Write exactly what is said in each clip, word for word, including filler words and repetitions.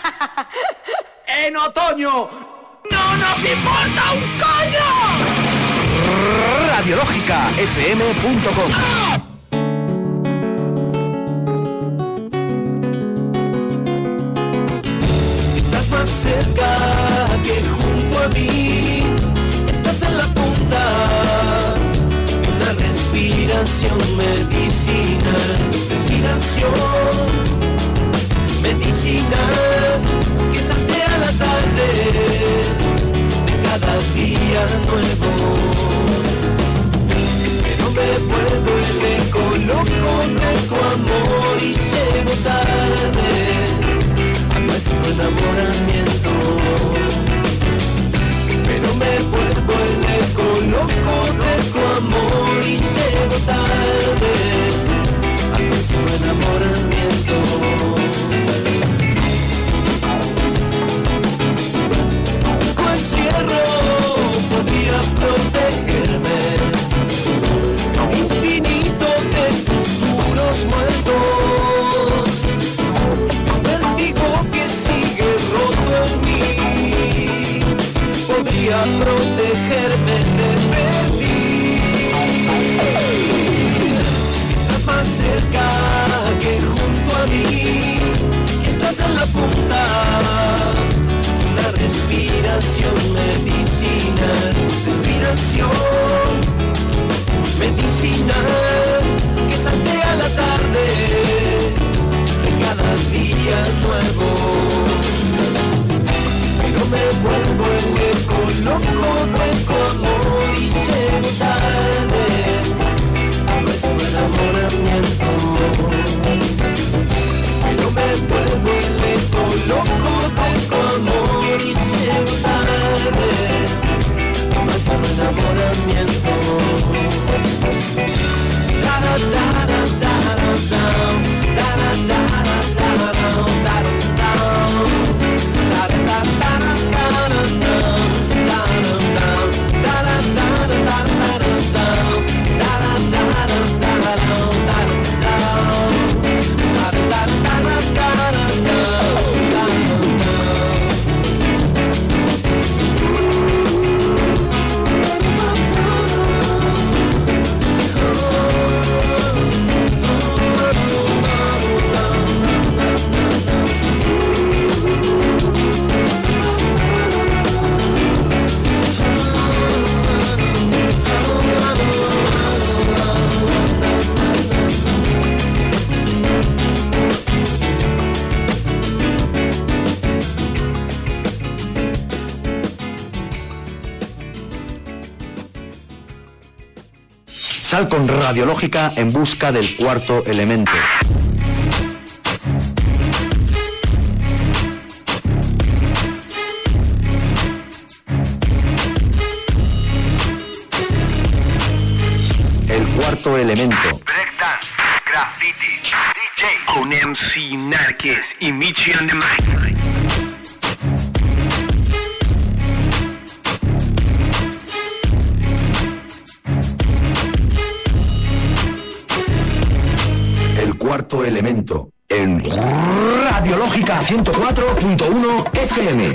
En otoño no nos importa un coño. Radiológica F M punto com. Estás más cerca que junto a mí. Estás en la punta de una respiración medicinal. Respiración medicinal que saltea la tarde de cada día nuevo. Pero me vuelvo y me coloco de tu amor y llego tarde a nuestro enamoramiento. Pero me vuelvo y me coloco de tu amor y llego tarde a nuestro enamoramiento. Tu encierro podría protegerme, infinito de futuros muertos, vértigo que sigue roto en mí, podría protegerme de pedir. Estás más cerca que junto a mí, estás en la punta, una respiración medicinal, respiración medicinal que saltea la tarde de cada día nuevo. Pero me vuelvo y me coloco de tu amor y llego tarde a nuestro enamoramiento. Pero me vuelvo y me coloco de tu amor y llego tarde a nuestro enamoramiento. Da da da da da da da da da da Sal con Radiológica en busca del cuarto elemento. El cuarto elemento. Breakdance, graffiti, D J, con M C Narques y Michi on the mic. Cuarto elemento en Radiológica ciento cuatro punto uno F M.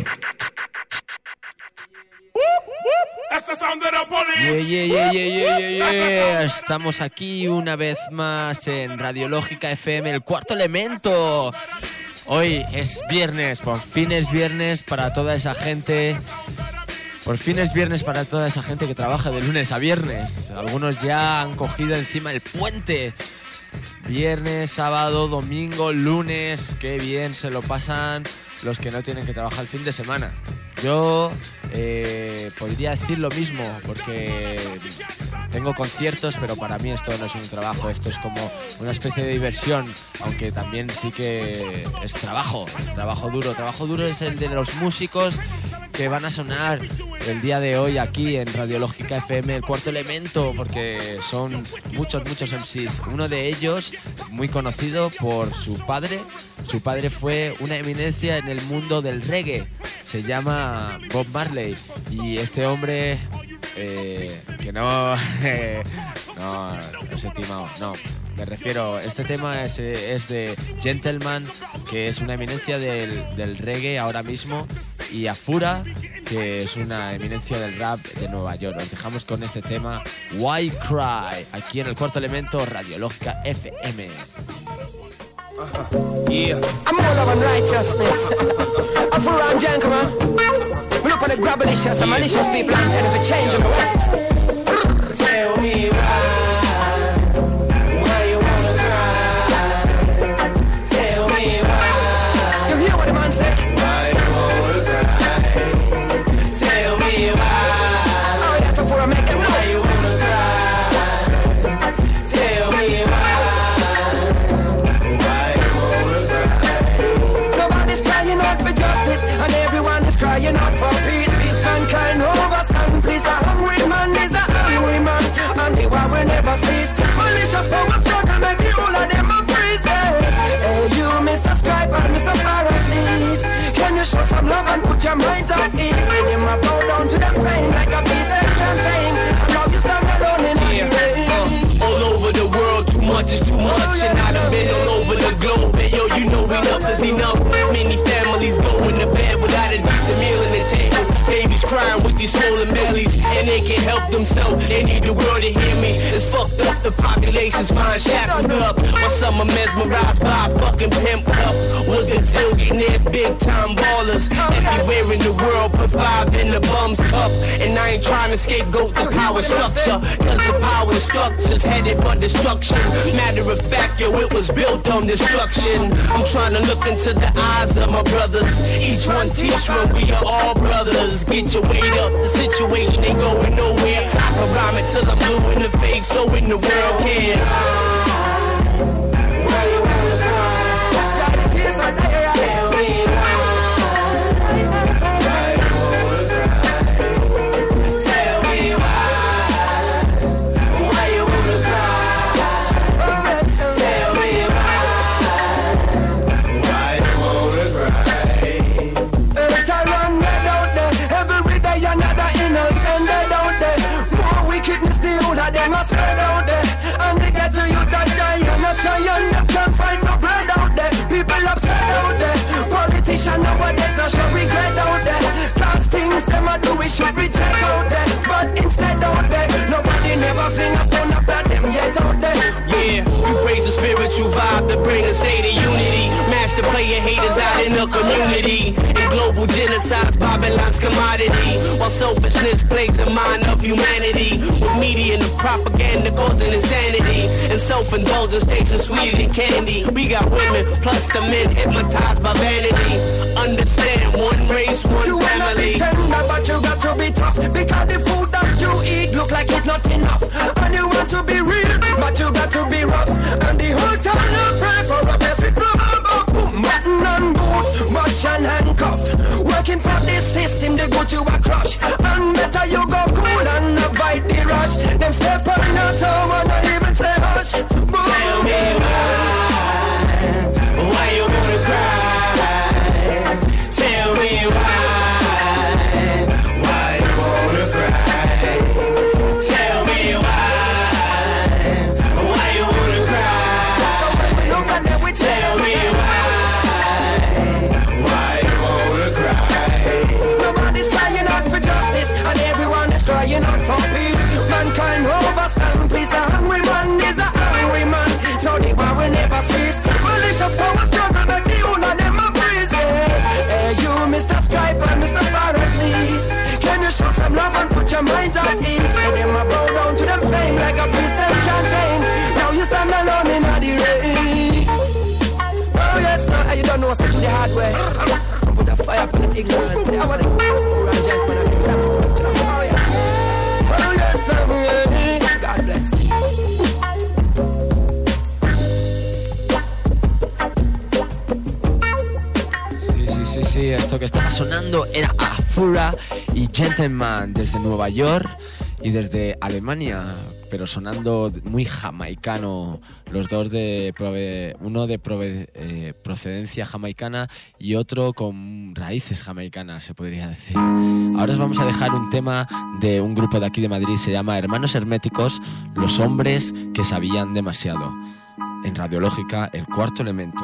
Yeah, yeah, yeah, yeah, yeah, yeah, yeah. Estamos aquí una vez más en Radiológica F M, el cuarto elemento. Hoy es viernes, por fin es viernes para toda esa gente. Por fin es viernes para toda esa gente que trabaja de lunes a viernes. Algunos ya han cogido encima el puente. Viernes, sábado, domingo, lunes, qué bien se lo pasan los que no tienen que trabajar el fin de semana. Yo eh, podría decir lo mismo porque tengo conciertos, pero para mí esto no es un trabajo, esto es como una especie de diversión, aunque también sí que es trabajo, trabajo duro. Trabajo duro es el de los músicos que van a sonar el día de hoy aquí en Radiológica F M, el cuarto elemento, porque son muchos, muchos M Cs. Uno de ellos, muy conocido por su padre. Su padre fue una eminencia en el mundo del reggae. Se llama Bob Marley. Y este hombre, eh, que no... Eh, no, no es estimado, no. me refiero, este tema es, es de Gentleman, que es una eminencia del, del reggae ahora mismo, y Afura, que es una eminencia del rap de Nueva York. Os dejamos con este tema, Why Cry, aquí en el Cuarto Elemento, Radiológica F M. Uh-huh. Yeah. I'm all of unrighteousness. I'm for around gentlemen. We look on the grabalicious and malicious people and tell them to change their ways. Tell me why, why you wanna cry. Tell me why. You hear what the man said? Why you wanna cry. Tell me why. Oh, that's before I make them know. Why you wanna cry. Tell me why. Crying out for justice, and everyone is crying out for peace. Mankind overstand, please. A hungry man is a hungry man, and the war will never cease. Malicious power struggle, make the whole of them a freeze. Hey, you, Mister Scribe and Mister Pharisees, can you show some love and put your minds at ease? See them a bow down to them pain like a beast they can't tame. And now you stand alone in the rain. uh, All over the world, too much is too much, and I done been all over the globe. Hey, yo, you know enough is enough. Many families going to bed without a decent meal on the table. Babies crying with these swollen bellies, and they can't help themselves. They need the world to hear me. It's fucked up, the population's mind shackled up. While some are mesmerized by a fucking pimp cup. With a zillionaire big time ballers everywhere in the world, put five in the bum's cup. And I ain't trying to scapegoat the power structure, cause the power structure's headed for destruction. Matter of fact, yo, it was built on destruction. I'm trying to look into the eyes of my brothers. Each one teach one, we are all brothers. Get your weight up, the situation ain't going nowhere. I can rhyme it till I'm blue in the face, so in the world cares. Why you wanna cry? Tell me why. Why you wanna cry? Tell me why. Why you wanna cry? Tell me why. Why you wanna cry? It's a run red out there. Every day another innocent dead out there. More wickedness, the older them are spread out there. And they get to you that giant, a giant that can't find no bread out there. People upset out there. Politicians nowadays not show regret out there. Cause things them a do we should reject out there. But instead out there, nobody never fingers down after them yet out there. Yeah, we praise the spiritual vibe that bring a state of unity. Match the player haters out in the community. And global genocide's Babylon's commodity. While selfishness plagues the mind of humanity. With media and the propaganda causing insanity. And self-indulgence tasting sweeter than candy. We got women plus the men hypnotized by vanity. Understand, one race, one you family. You wanna be tender, but you got to be tough. Because the food that you eat look like it's not enough. And you want to be real, but you got to be rough. And the whole time you pray for a blessing from above. Button and boots, watch and handcuff. Working for this system, they go to a crush. And better you go cool and avoid the rush. Them step on your toe and not even say hush. Boom. Tell me why, why you wanna cry? Tell me why, why you wanna cry? Tell me why, why you wanna cry? Look at them, we Tell me why, why you wanna cry? nobody's crying out for justice, and everyone is crying out for peace. Mankind overstand, please. A hungry man is a hungry man, so the war will never cease. Malicious power struggle, make the whole of them a breeze. Hey, you, Mister Scribe and Mister Pharisees, can you show some love and put your minds at ease? Say them a bow down to them fame like a beast them can't tame. Now you stand alone in the rain. Oh yes, now you don't know such the hard way. Put a fire up in the ignorance. Say, I want to run gentlemen and do Oh yeah. Oh yes, now God bless. Sí, sí, sí, sí, esto que estaba sonando era Afura y Gentleman desde Nueva York y desde Alemania, pero sonando muy jamaicano, los dos de prove- uno de prove- eh, procedencia jamaicana y otro con raíces jamaicanas, se podría decir. Ahora os vamos a dejar un tema de un grupo de aquí de Madrid, se llama Hermanos Herméticos, los hombres que sabían demasiado. en Radiológica, El Cuarto Elemento.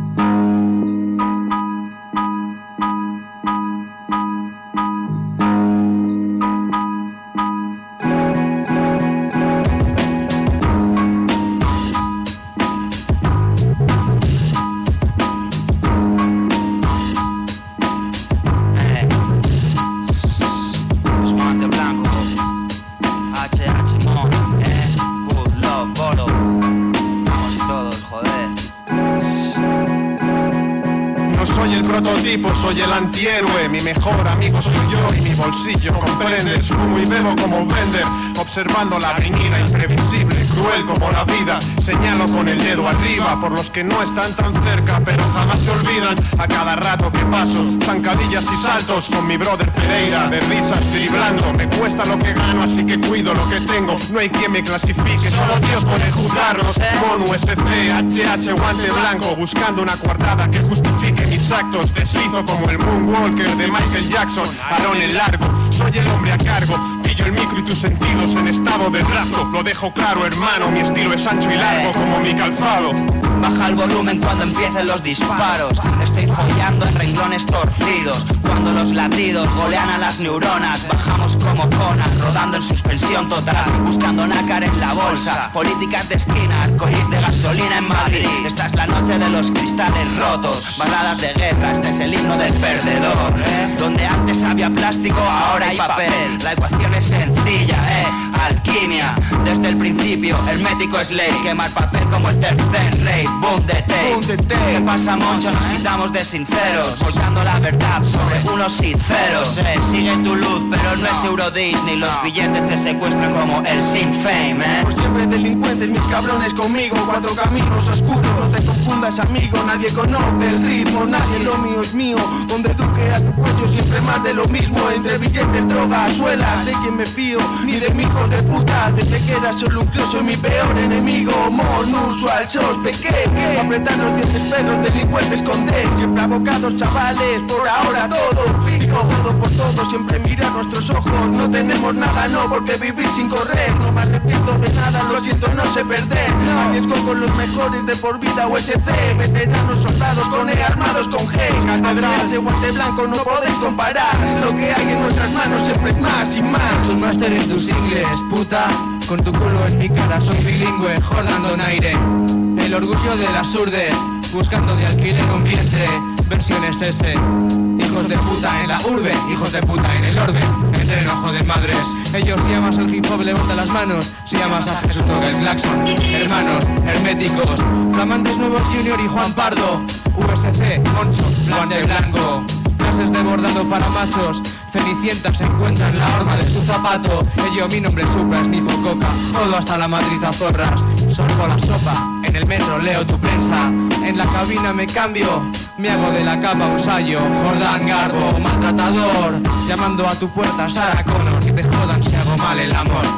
Soy el antihéroe, mi mejor amigo soy yo y mi bolsillo comprendes. Fumo y bebo como vender, observando la avenida imprevisible, cruel como la vida. Señalo con el dedo arriba por los que no están tan cerca, pero jamás se olvidan. A cada rato que paso, zancadillas y saltos con mi brother Pereira, de risas driblando. Me cuesta lo que gano, así que cuido lo que tengo. No hay quien me clasifique, solo Dios puede juzgarnos. Mono, S C, H H, guante blanco, buscando una coartada que justifique mis actos. Deslizo como el Moonwalker de Michael Jackson, balón en largo, soy el hombre a cargo. Pillo el micro y tus sentidos en estado de rapto. Lo dejo claro, hermano, mi estilo es ancho y largo como mi calzado. Baja el volumen cuando empiecen los disparos. Estoy follando en renglones torcidos. Cuando los latidos golean a las neuronas, bajamos como conas, rodando en suspensión total, buscando nácar en la bolsa. Políticas de esquina, arcoíris de gasolina en Madrid. Esta es la noche de los cristales rotos. Baladas de guerra, este es el himno del perdedor, ¿eh? Donde antes había plástico, ahora hay papel. La ecuación es sencilla, eh. Alquimia, desde el principio, hermético es ley. Quemar papel como el tercer rey. Boom de tape. ¿Qué pasa, moncho? Nos quitamos de sinceros, volcando la verdad sobre unos y ceros. Eh, sigue tu luz, pero no es Euro Disney. Los billetes te secuestran como el Sinn Féin, eh. Pues siempre delincuentes, mis cabrones conmigo. Cuatro caminos oscuros, no te confundas, amigo. Nadie conoce el ritmo, nadie, lo mío es mío. Donde duque a tu cuello, siempre más de lo mismo. Entre billetes, drogas, suelas, de quien me fío, ni de mi hijo de puta. Desde que era solo un crío, soy mi peor enemigo. Monusual, sospequé. Apretar los dientes, perros, delincuentes con D. Siempre abocados, chavales, por ahora todo pico, todo por todo, siempre mira nuestros ojos. No tenemos nada, no, porque vivir sin correr. No me arrepiento de nada, lo siento, no sé perder. Arriesgo con los mejores de por vida U S C. Veteranos soldados con E armados con G. H, guante blanco, no podéis comparar. Lo que hay en nuestras manos siempre es más y más. Un máster en tus inglés, puta. Con tu culo en mi cara, soy bilingüe, Jordan Donaire. El orgullo de las urdes, buscando de alquiler un vientre. Versiones S, hijos de puta en la urbe, hijos de puta en el orbe. Entreno de madres, ellos si amas al hip hop levanta las manos. Si amas a Jesús toca el claxon. Hermanos, herméticos, flamantes nuevos Junior y Juan Pardo. U S C, Moncho, guante blanco. Clases de bordado para machos. Cenicienta se encuentra en la horma de su zapato. Ello mi nombre es Supra, snifo coca. Jodo hasta la matriz a zorras. Sorbo la sopa, en el metro leo tu prensa. En la cabina me cambio, me hago de la capa un sayo. Jordan Garbo, maltratador. Llamando a tu puerta, Sarah Connor. Que te jodan si hago mal el amor.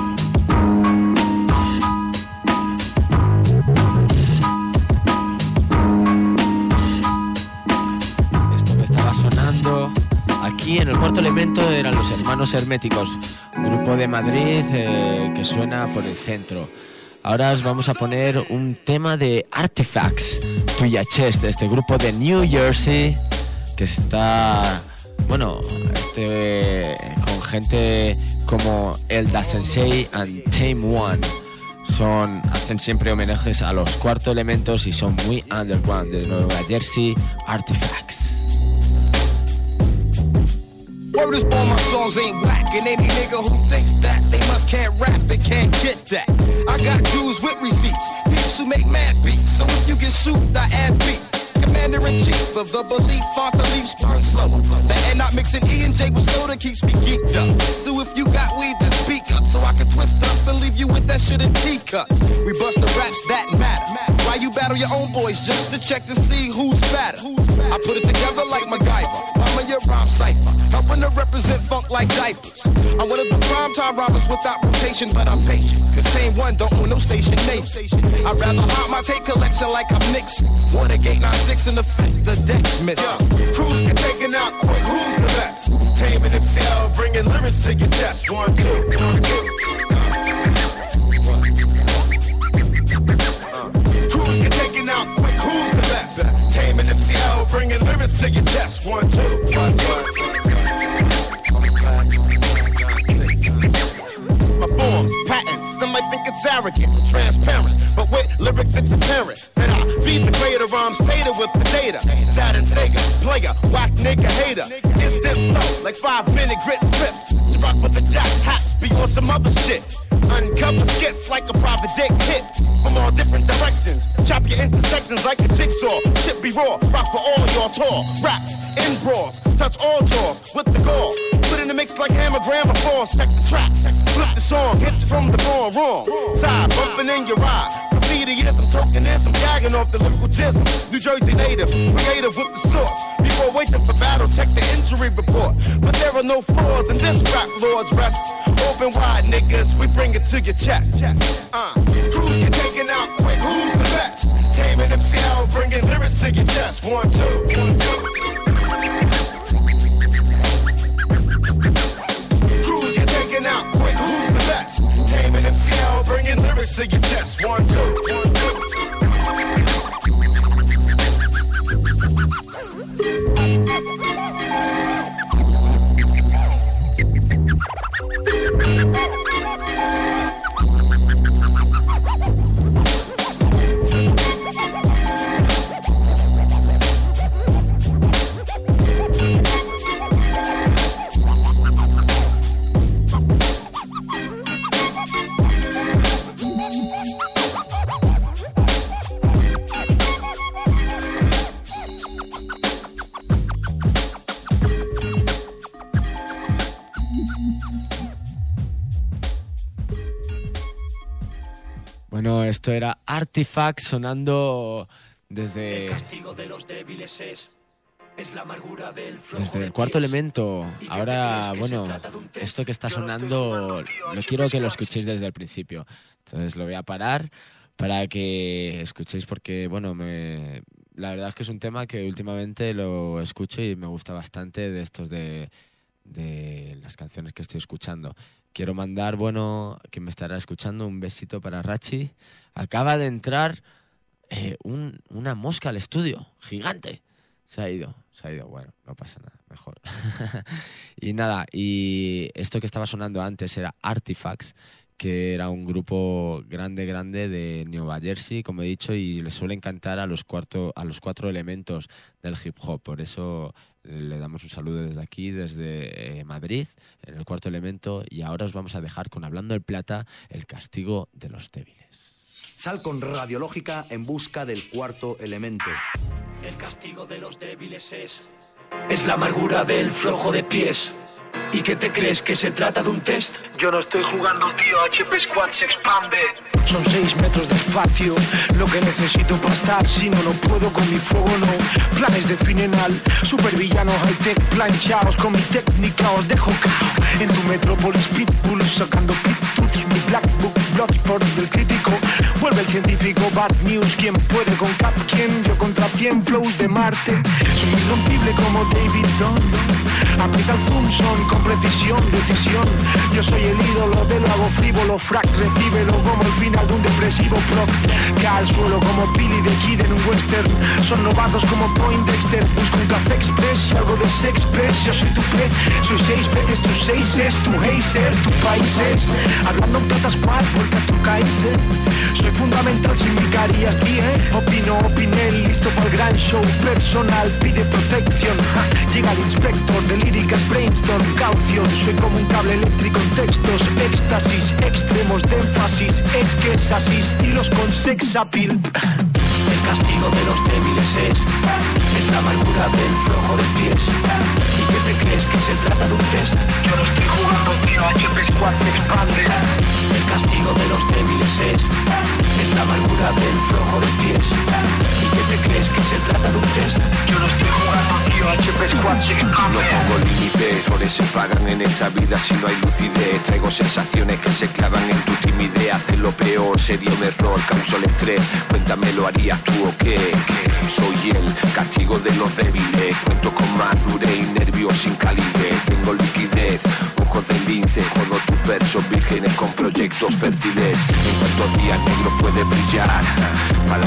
Sonando aquí en El Cuarto Elemento eran los Hermanos Herméticos, un grupo de Madrid eh, que suena por el centro. Ahora os vamos a poner un tema de Artifacts, Tuya Chest, este grupo de New Jersey que está, bueno, este, con gente como Elda Sensei and Tame One. Son, hacen siempre homenajes a los Cuarto Elementos y son muy underground, de Nueva Jersey. Artifacts. Word is born, my songs ain't whack. And any nigga who thinks that they must can't rap and can't get that. I got dudes with receipts, peeps who make mad beats. So if you get sued, I add beat. Commander-in-chief of the belief, font the leaf burn slower. The end not mixing E and J with soda keeps me geeked up. So if you got weed, then speak up, so I can twist up and leave you with that shit in teacups. We bust the raps that matter. Why you battle your own boys just to check to see who's fatter? I put it together like MacGyver. Mama, your rhyme cipher, helping to represent funk like diapers. I'm one of the primetime rhymers without rotation, but I'm patient. Cause Tame One don't own no station name. I'd rather haunt my tape collection like I'm Nixon. Watergate nine six in effect, the deck's missing. Yeah. Crews get taken out quick, who's the best? Tame and M C L, bringing lyrics to your chest. One, two, one, two. Uh. Crews get taken lyrics to your chest. One, two, one, two. My forms, patents, some might think it's arrogant and transparent, but with lyrics it's apparent that I beat the greater, I'm stated with the data. Sad and Sega, player, whack nigga hater. Instant flow, like five minute grits trips. To rock with the jack hats, be on some other shit. Uncover skits like a private dick hit from all different directions. Chop your intersections like a jigsaw. Shit be raw, rock for all your tour. Raps, in brawls, touch all jaws with the gore. Put in the mix like hammer, grammar, force. Check the track, flip the song, hits from the wrong, wrong. Side, bumping in your ride. Graffitiism, tokenism, gagging off the lyrical jism. New Jersey native, creative with the source. Before waiting for battle, check the injury report. But there are no flaws in this rap, Lord's rest. Open wide, niggas, we bring it to your chest. Uh, crew, you're taking out quick, who's the best? Taming M C L, bringing lyrics to your chest. One, two, one, two. Crew, you're taking out quick, who's the best? Taming M C L, bringing lyrics to your chest. One, two, one, two. Bueno, esto era Artifact sonando desde... El castigo de los débiles es, es la amargura del flojo desde de el cuarto pies. elemento. ¿Y qué Ahora, te crees que bueno, se trata de un test? esto que está Yo no estoy sonando jugando, tío, lo yo quiero me que lo sé escuchéis desde el principio. Entonces lo voy a parar para que escuchéis porque, bueno, me... la verdad es que es un tema que últimamente lo escucho y me gusta bastante de estos de, de las canciones que estoy escuchando. Quiero mandar, bueno, quien me estará escuchando, un besito para Rachi. Acaba de entrar eh, un, una mosca al estudio, gigante. Se ha ido, se ha ido. Bueno, no pasa nada, mejor. Y nada, y esto que estaba sonando antes era Artifacts, que era un grupo grande, grande de Nueva Jersey, como he dicho, y le suele encantar a los, cuarto, a los cuatro elementos del hip hop. Por eso le damos un saludo desde aquí, desde eh, Madrid, en el cuarto elemento, y ahora os vamos a dejar con Hablando el Plata, el castigo de los débiles. Sal con Radiológica en busca del cuarto elemento. El castigo de los débiles es, es la amargura del flojo de pies. ¿Y qué te crees, que se trata de un test? Yo no estoy jugando, tío, H P Squad se expande. Son seis metros de espacio, lo que necesito para estar, si no, no puedo con mi fuego, no. Planes definen al supervillano high-tech, planchaos con mi técnica, os dejo cao. En tu metrópolis pitbull, sacando pituts, mi black book, bloodsport del crítico. Vuelve el científico, bad news, ¿quién puede con Cap? ¿Quién? Yo contra cien flows de Marte. Soy irrompible como David Dunn. Aplica el zoom, son con precisión, decisión. Yo soy el ídolo de lo hago frívolo, frac, recíbelo como el final de un depresivo proc. Cae al suelo como Billy the Kid en un western. Son novatos como Poindexter. Busco un café express y algo de sex press. Yo soy tu pre, soy seis veces tu seis es, tu hazer, tu país es. Hablando en plata squad, vuelta a tu caíce. Soy fundamental sin mi carías, tío. Opino, opiné, listo para el gran show. Personal pide protección. Ja, llega el inspector de líricas, brainstorm, caución. Soy como un cable eléctrico en textos, éxtasis, extremos de énfasis. Es que es así, estilos con sex appeal. El castigo de los débiles es, es la amargura del flojo de pies. ¿Y qué te crees, que se trata de un test? Yo no estoy jugando, tío, H P Squad se expande. El castigo de los débiles es, es la amargura del flojo de pies. ¿Y qué te crees, que se trata de un test? Yo no estoy jugando, tío, H P Squad se expande. No pongo límites, errores se pagan en esta vida si no hay lucidez. Traigo sensaciones que se clavan en tu timidez. Hacer lo peor, sería un error, causa el estrés. Cuéntame, ¿lo harías tú o qué? ¿Qué? Soy el castigo de los débiles. Cuento con madurez y nervios sin calidez. Tengo liquidez, ojos de lince. Jodo tus versos vírgenes con proyectos fértiles. En cuantos días negros puede brillar. Palabras vacías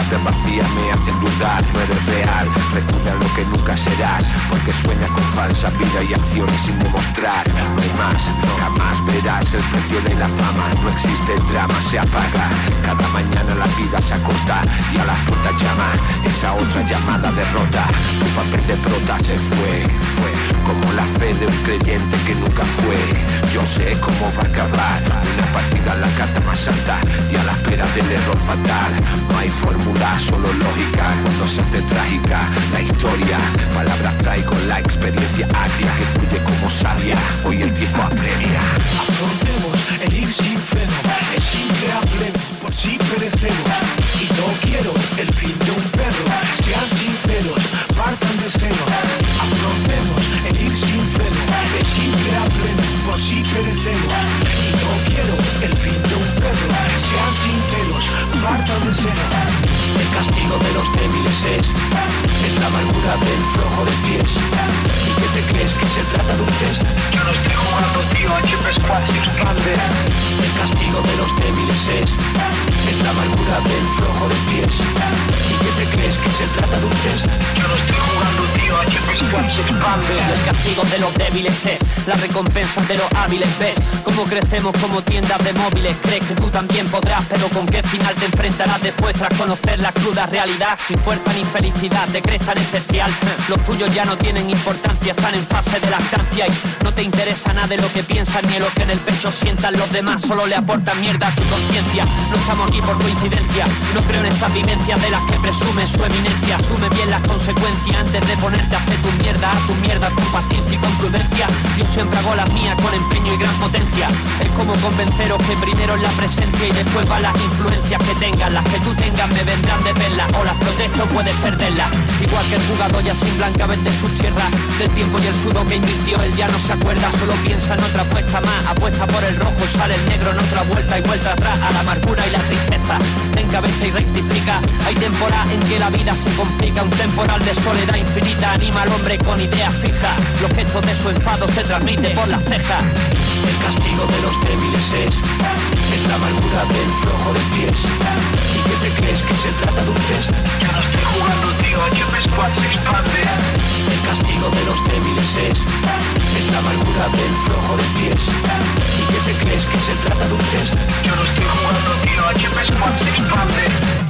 día me hacen dudar. No eres real, recuerda lo que nunca serás, porque sueñas con falsa vida y acciones sin demostrar. No hay más, jamás verás el precio de la fama. No existe el drama, se apaga. Cada mañana la vida se acorta y a las puertas llama esa otra llamada derrota. Tu papel de prota se fue, fue como la fe de un creyente que nunca fue. Yo sé cómo va a acabar una partida en la carta más alta y a la espera del error fatal. No hay fórmula, solo lógica cuando se hace trágica la historia. Palabras traigo, la experiencia agria que fluye como savia. Hoy el tiempo apremia. Afrontemos el ir sin freno, es increíble, por si perecemos. Y no quiero el fin de un perro, sean sinceros, partan de cero. Afrontemos el ir sin freno, es increíble, por si perecemos. Y no quiero el fin de un perro, sean sinceros, partan de cero. El castigo de los débiles es, es la amargura del flojo de pies. ¿Y qué te crees que se trata de un test? Yo no estoy jugando, tío, H P Squad se expande. El castigo de los débiles es, es la amargura del flojo de pies. ¿Y qué te crees que se trata de un test? Yo no estoy jugando, tío, H P Squad se expande. El castigo de los débiles es la recompensa de los hábiles. ¿Ves cómo crecemos como tiendas de móviles? Crees que tú también podrás, pero ¿con qué final te enfrentarás después tras conocer la cruda realidad? Sin fuerza ni felicidad, te crees tan especial. Los tuyos ya no tienen importancia, están en fase de lactancia y no te interesa nada de lo que piensan ni de lo que en el pecho sientan los demás. Solo le aportan mierda a tu conciencia. No estamos aquí por coincidencia, no creo en esas vivencias de las que presume su eminencia. Asume bien las consecuencias antes de ponerte a hacer tu mierda, a tu mierda con paciencia y con prudencia. Yo siempre hago las mías con empeño y gran potencia. Es como convenceros que primero es la presencia y después van las influencias que tengan. Las que tú tengas me vendrán de verlas, o las protejo puedes perderlas. Igual que el jugador ya sin blancamente sus tierras, del tiempo y el sudor que invirtió él ya no se acuerda. Solo piensa en otra apuesta más, apuesta por el rojo, sale el negro en otra vuelta y vuelta atrás a la amargura y la tristeza. Encabeza y rectifica, hay temporada en que la vida se complica. Un temporal de soledad infinita anima al hombre con ideas fijas. Los gestos de su enfado se transmiten por las cejas. El castigo de los débiles es, es la amargura del flojo de pies. ¿Y qué te crees que se trata de un test? Yo no estoy jugando, tío, H P Squad se expande. El castigo de los débiles es, es la amargura del flojo de pies. ¿Y qué te crees que se trata de un test? Yo no estoy jugando, tío, H P Squad se expande.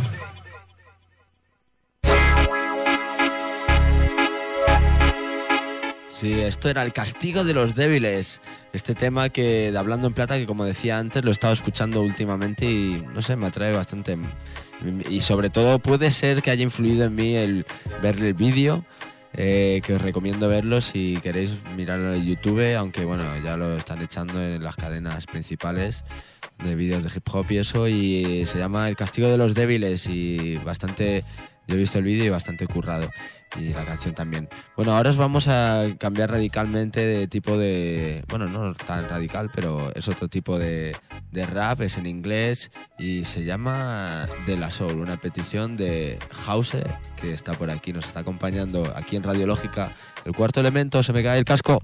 Sí, esto era el castigo de los débiles. Este tema que de Hablando en Plata, que como decía antes, lo he estado escuchando últimamente y no sé, me atrae bastante. Y sobre todo puede ser que haya influido en mí el ver el vídeo, eh, que os recomiendo verlo si queréis mirarlo en YouTube, aunque bueno, ya lo están echando en las cadenas principales de vídeos de hip hop y eso, y se llama El castigo de los débiles y bastante... Yo he visto el vídeo y bastante currado. Y la canción también. Bueno, ahora os vamos a cambiar radicalmente de tipo de... Bueno, no tan radical, pero es otro tipo de, de rap, es en inglés y se llama De La Soul, una petición de House, que está por aquí, nos está acompañando aquí en Radiológica. El cuarto elemento, se me cae el casco.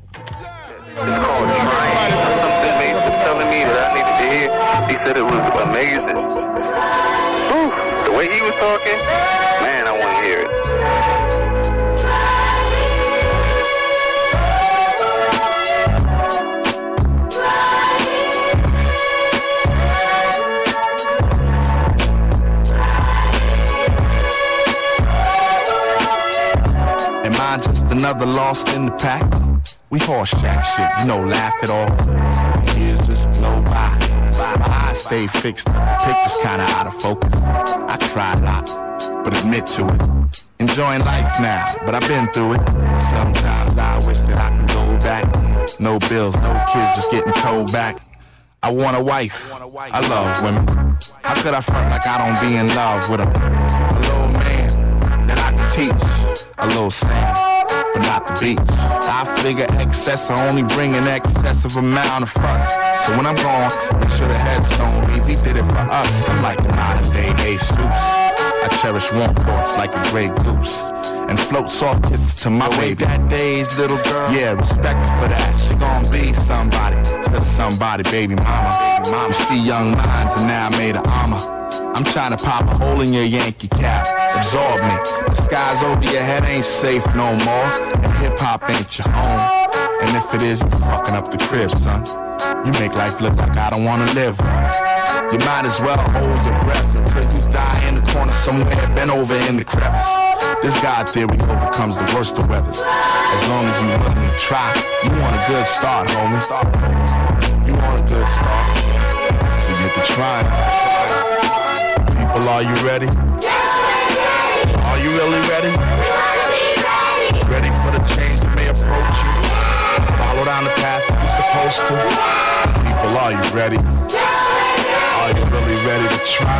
Man, I want to hear it. Am I just another lost in the pack? We horse jack shit, you know, laugh it off. Years just blow by. My eyes stay fixed, but the picture's kinda out of focus. I try a lot, but admit to it. Enjoying life now, but I've been through it. Sometimes I wish that I could go back. No bills, no kids, just getting told back. I want a wife, I love women. How could I front like I don't be in love with them? A little man that I can teach. A little sand, but not the beach. I figure excess will only bring an excessive amount of fuss. So when I'm gone, make sure the headstone reads he did it for us. I'm like a modern day Jesus. I cherish warm thoughts like a gray goose. And float soft kisses to my way that day's little girl. Yeah, respect for that. She gon' be somebody instead of somebody, baby mama. Baby mama. You see young minds and now I made an armor. I'm trying to pop a hole in your Yankee cap. Absorb me. The skies over your head ain't safe no more. And hip-hop ain't your home. And if it is, you're fucking up the crib, son. You make life look like I don't wanna live one. You might as well hold your breath until you die in the corner somewhere, bent over in the crevice. This God theory overcomes the worst of weathers. As long as you're willing to try, you want a good start, homie. You want a good start, so get to trying. People, are you ready? Are you really ready? Ready for the change that may approach you? Follow down the path that you're supposed to. People, are you ready? Are you really ready to try?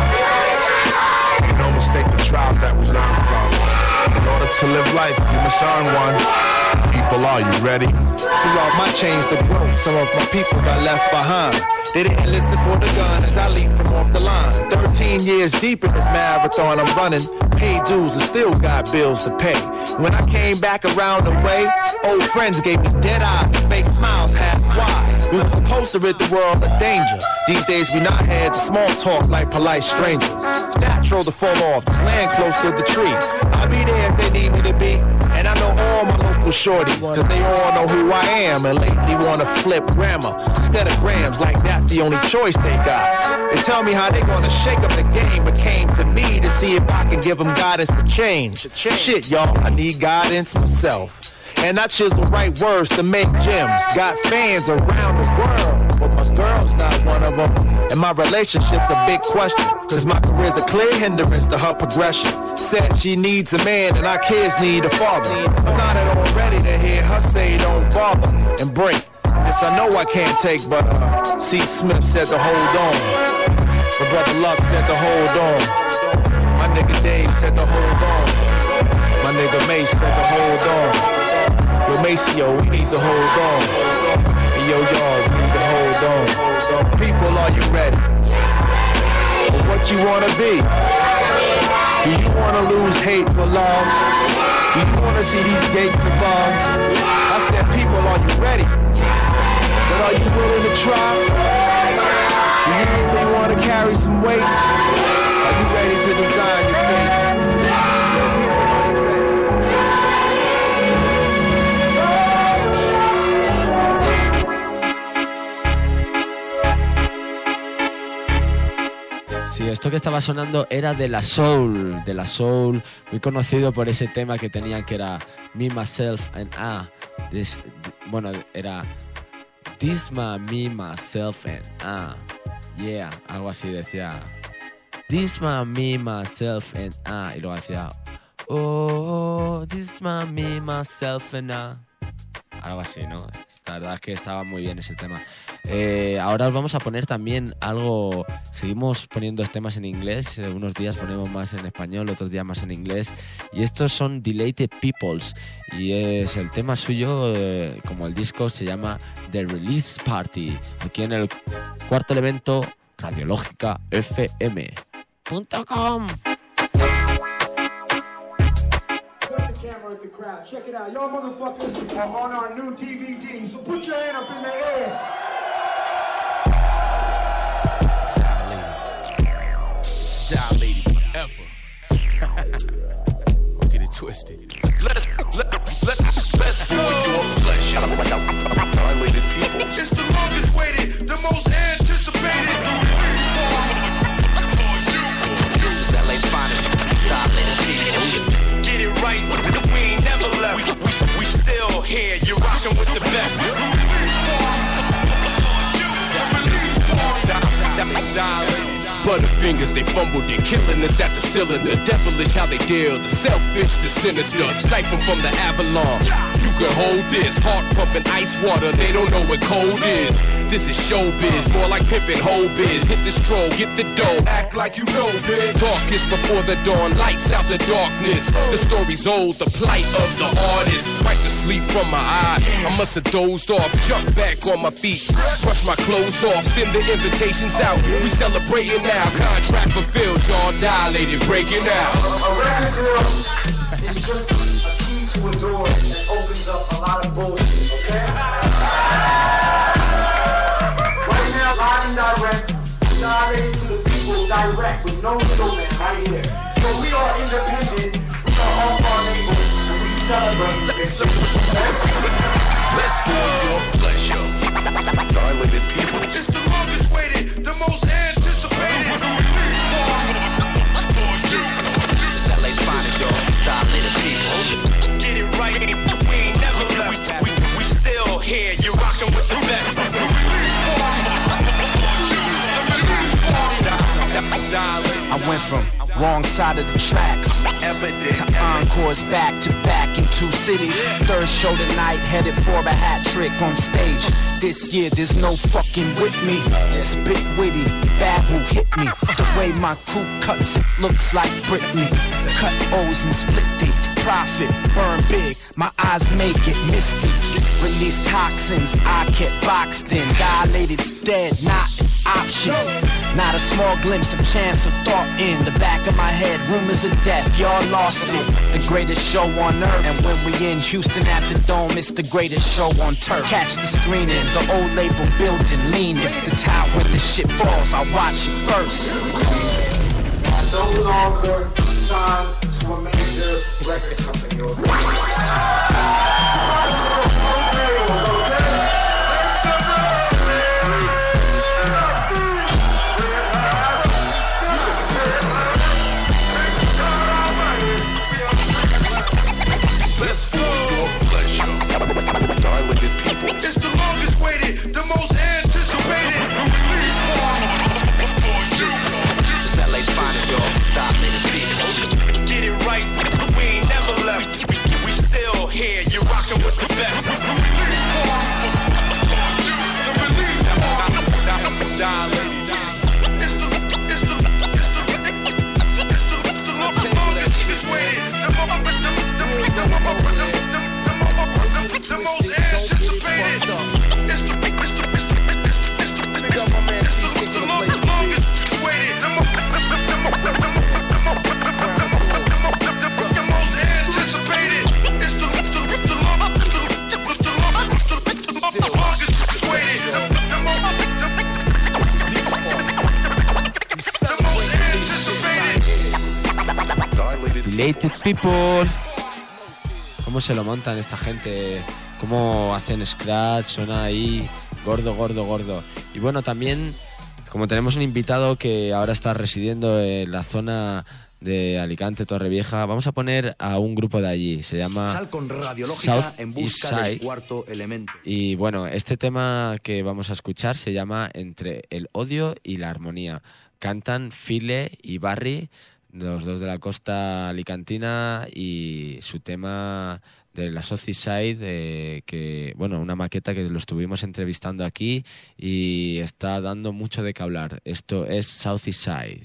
No mistake the trials that we learn from. In order to live life, you must earn one. People, are you ready? Throughout my change to grow, some of my people got left behind. They didn't listen for the gun as I leaped from off the line. Thirteen years deep in this marathon I'm running. Paid dues and still got bills to pay. When I came back around the way, old friends gave me dead eyes and fake smiles half wide. We were supposed to rid the world of danger. These days we not had the small talk like polite strangers. It's natural to fall off, just land close to the tree. I'll be there if they need me to be. And I know all my local shorties, cause they all know who I am. And lately wanna flip grammar instead of grams, like that's the only choice they got. They tell me how they gonna shake up the game, but came to me to see if I can give them guidance to change. Shit, y'all, I need guidance myself. And I chisel right words to make gems. Got fans around the world, but my girl's not one of them. And my relationship's a big question, cause my career's a clear hindrance to her progression. Said she needs a man and our kids need a father. I'm not at all ready to hear her say don't bother and break. This I know I can't take, but uh, C. Smith said to hold on. My brother Luck said to hold on. My nigga Dave said to hold on. My nigga Mace said to hold on. Yo, Maceo, we need to hold on. And yo, y'all, we need to hold on. People, are you ready? For what you wanna be? Do you wanna lose hate for love? Do you wanna see these gates above? I said, people, are you ready? But are you willing to try? Do you really wanna carry some weight? Are you ready to design your fate? Sí, esto que estaba sonando era de La Soul, de La Soul, muy conocido por ese tema que tenían que era Me, Myself and I. This, bueno, era This my, me, myself and I. Yeah, algo así decía. This my, me, myself and I. Y luego decía, oh, this my, me, myself and I. Algo así, ¿no? La verdad es que estaba muy bien ese tema. Eh, ahora os vamos a poner también algo. Seguimos poniendo temas en inglés. Eh, unos días ponemos más en español, otros días más en inglés. Y estos son Delighted Peoples. Y es el tema suyo, eh, como el disco se llama The Release Party. Aquí en el cuarto elemento, Radiológica F M punto com. Camera at the crowd. Check it out. Y'all motherfuckers are on our new D V D, so put your hand up in the air. Style lady forever. Don't get it twisted. Let's let let best for your pleasure. Violated people. It's the longest waited, the most anticipated. It's L A's finest. Style lady people. Get it right, we ain't never left. We, we, we still here, you're rocking with the best. Butterfingers, they fumble, they're killing us at the cylinder. Devilish how they deal, the selfish, the sinister. Sniping from the avalanche. You can hold this, heart pumping ice water, they don't know what cold is. This is showbiz, more like pimpin' whole biz. Hit the stroll, get the dough, act like you know, bitch. Darkest before the dawn, lights out the darkness. The story's old, the plight of the artist. Wipe the sleep from my eyes, I must have dozed off. Jump back on my feet, brush my clothes off. Send the invitations out, we celebrating now. Contract fulfilled, y'all dilated, breaking out. A record deal is just a key to a door that opens up a lot of bullshit, okay? Right now, live and direct, dilated to the people direct with no no middleman, right here. So we are independent, we are off our labels, and we celebrate this. Let's go your pleasure. Dilated people. It's the longest waited, the most anticipated. It's L A's finest, yo. Dilated people. Get it right, we ain't never left. We, we, we still here, you're rocking with the best. I went from wrong side of the tracks to encores back to back in two cities. Third show tonight, headed for a hat trick on stage. This year there's no fucking with me. Spit witty, bad who hit me. The way my crew cuts it looks like Britney. Cut O's and split the profit, burn big, my eyes make it misty. Release toxins, I kept boxed in. Dilated's dead, not an option. Not a small glimpse of chance of thought in the back of my head. Rumors of death, y'all lost it. The greatest show on earth. And when we in Houston at the Dome, it's the greatest show on turf. Catch the screening, the old label building lean. It's the tower when the shit falls, I watch it first. I no longer sign to a major record company. Let's go your pleasure. Dilated people. It's the longest waited, the most anticipated. It's L A's finest, yo. Dilated people. Get it right, we ain't never left. We, we still here, you're rocking with the best. Dilated. It's the, it's the, it's the, it's the, it's the longest waited, the the most anticipated. It's the, it's the, it's the, it's the, it's the, it's the longest, longest waited. The most anticipated. It's the, it's the, it's the longest, it's the longest, it's the longest waited. The most anticipated. Dilated people. ¿Cómo se lo montan esta gente? ¿Cómo hacen scratch? Suena ahí gordo, gordo, gordo. Y bueno, también, como tenemos un invitado que ahora está residiendo en la zona de Alicante, Torrevieja, vamos a poner a un grupo de allí. Se llama Sal con Radiológica South en East busca Side. del cuarto elemento. Y bueno, este tema que vamos a escuchar se llama Entre el odio y la armonía. Cantan File y Barry, los dos de la costa alicantina, y su tema de la South East Side, eh, que, bueno, una maqueta que lo estuvimos entrevistando aquí y está dando mucho de qué hablar. Esto es South East Side.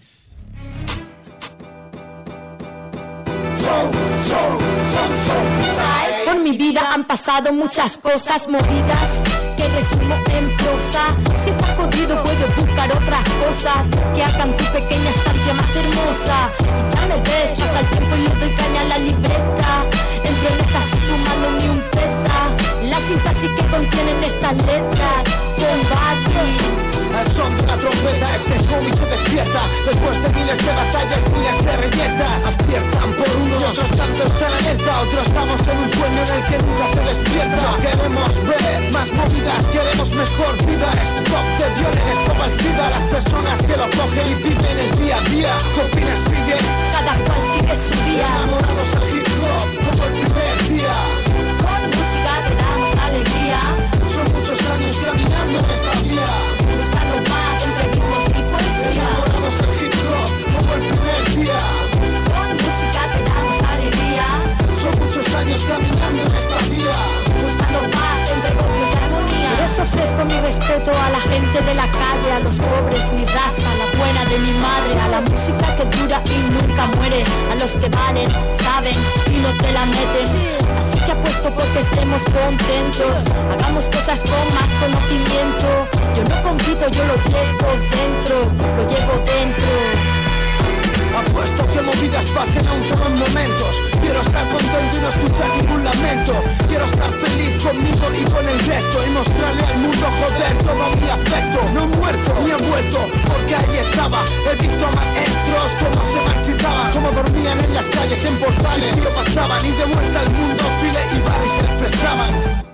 Por mi vida han pasado muchas cosas movidas que resumo en prosa. Si estás jodido puedes buscar otras cosas que hagan tu pequeña estancia más hermosa. Ya me ves, pasa el tiempo y le doy caña a la libreta. Entre letras y fumando ni un peta. La sintaxis que contienen estas letras. Combate. Al son de la trompeta este cómic se despierta. Después de miles de batallas, miles de reyertas. Aciertan por uno y otros tantos están alerta. Otros estamos en un sueño en el que nunca se despierta. No queremos ver más movidas, queremos mejor vida. Stop de violen, stop al SIDA. Las personas que lo cogen y viven el día a día. ¿Qué opinas, Fille? Cada cual sigue su vía. Enamorados al hip hop como el primer día. Con música te damos alegría. Son muchos años caminando en esta vía. Buscando paz entre ritmos y poesía. Enamorados al hip hop como el primer día. Con música te damos alegría. Son muchos años caminando en esta vía. Buscando paz entre odio y armonía. Por eso ofrezco mi respeto a la gente de la calle, a los pobres, mi raza, la buena de mi madre, a la música que dura y nunca muere, a los que valen, saben y no te la meten. Así que apuesto porque estemos contentos, hagamos cosas con más conocimiento. Yo no compito, yo lo llevo dentro, lo llevo dentro. Apuesto que movidas pasen aún solo en momentos. Quiero estar contento y no escuchar ningún lamento. Quiero estar feliz conmigo y con el resto y mostrarle al mundo, joder, todo mi afecto. No he muerto ni he vuelto, porque ahí estaba. He visto a maestros cómo se marchitaban, cómo dormían en las calles, en portales, tío, pasaban y de vuelta al mundo File y Barry se expresaban.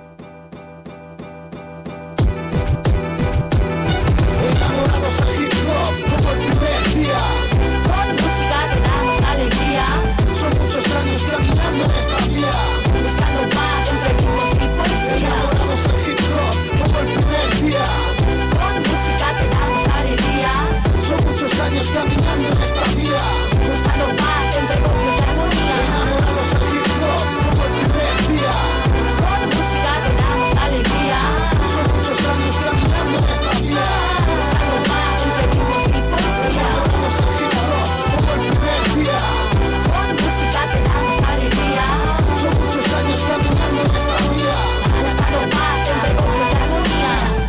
Enamorados al hip hop como el primer día. Con música te damos alegría. Son muchos años caminando en esta vía, buscando paz entre ritmos y poesía. Enamorados al hip hop como el primer día. Con música te damos alegría. Son muchos años caminando en esta vía, buscando paz entre copio y armonía. Enamorados al hip hop como el primer día. Con música te damos alegría. Son muchos años caminando en esta vía, buscando paz entre ritmos y poesía. Enamorados al hip hop como el primer día. Con música te damos alegría. Son muchos años caminando en esta vía, buscando paz entre copio y armonía.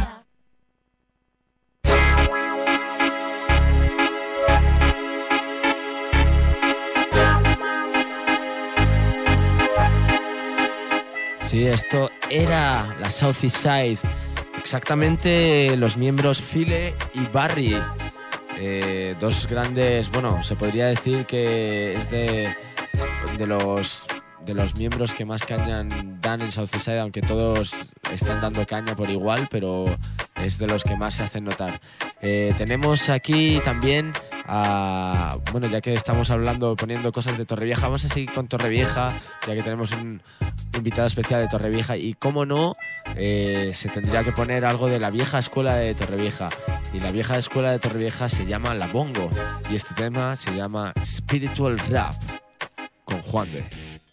Sí, esto era la South East Side. Exactamente los miembros File y Barry. Eh, dos grandes, bueno, se podría decir que es de, de los de los miembros que más caña dan en South East Side, aunque todos están dando caña por igual, pero es de los que más se hacen notar. Eh, tenemos aquí también a, bueno, ya que estamos hablando, poniendo cosas de Torrevieja, vamos a seguir con Torrevieja, ya que tenemos un invitado especial de Torrevieja y, cómo no, eh, se tendría que poner algo de la vieja escuela de Torrevieja, y la vieja escuela de Torrevieja se llama La Bongo y este tema se llama Spiritual Rap con Juan de.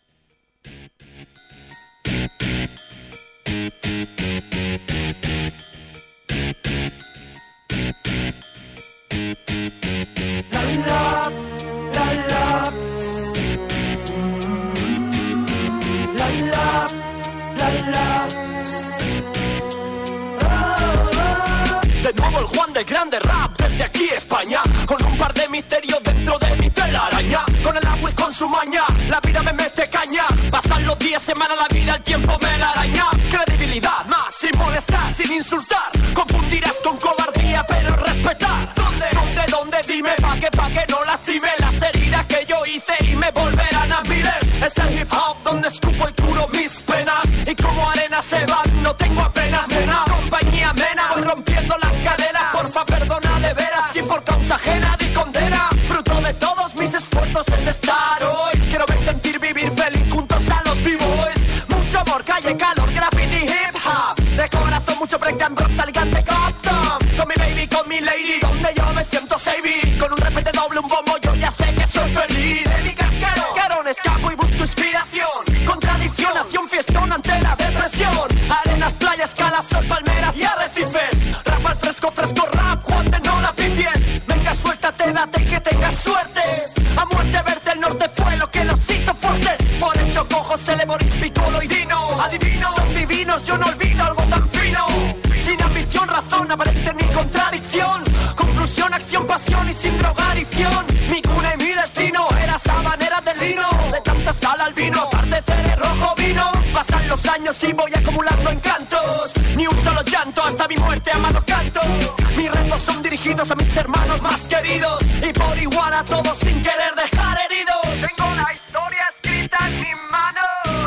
De nuevo el Juan de Grande Rap desde aquí España, con un par de misterios dentro de mi telaraña. Con el agua y con su maña, la vida me mete caña. Pasan los días, semanas, la vida, el tiempo me la araña. Credibilidad más, sin molestar, sin insultar. Confundirás con cobardía, pero respetar. ¿Dónde? ¿Dónde? ¿Dónde? Dime pa' que, pa' que no lastime las heridas que yo hice y me volverán a miles. Es el hip hop donde escupo y curo mis penas, y como arena se van, no tengo apenas nena. Compañía amena, voy rompiendo las cadenas. Porfa, perdona de veras, si por causa ajena di condena. Fruto de todos mis esfuerzos es estar hoy. Quiero ver, sentir, vivir feliz juntos a los b-boys. Mucho amor, calle, calor, graffiti, hip hop. De corazón, mucho breakdown, Bronx, Alicante, Compton. Con mi baby, con mi lady, donde yo me siento savvy. Con un repete doble, un bombo, yo ya sé que soy feliz. De mi cascarón, cascarón, escapo y busco inspiración. Contradicción, acción, fiestón ante la depresión. Arenas, playas, calas, sol, palmeras y arrecifes. Rap al fresco, fresco rap, Juan de no la pifies. Venga, suéltate, date y que tengas suerte. A muerte verte, el norte fue lo que nos hizo fuertes. Por hecho cojo, Celeboris, Piccolo y Dino. Adivino, son divinos, yo no olvido algo tan fino. Sin ambición, razón, aparente ni contradicción. Conclusión, acción, pasión y sin drogadicción. Mi cuna y mi destino era sabanera del lino. De tanta sal al vino, atardecer rojo vino. Pasan los años y voy acumulando encantos. Ni un solo llanto, hasta mi muerte amado canto. Mis rezos son dirigidos a mis hermanos más queridos, y por igual a todos sin querer dejar heridos. Tengo la historia escrita en mi mano.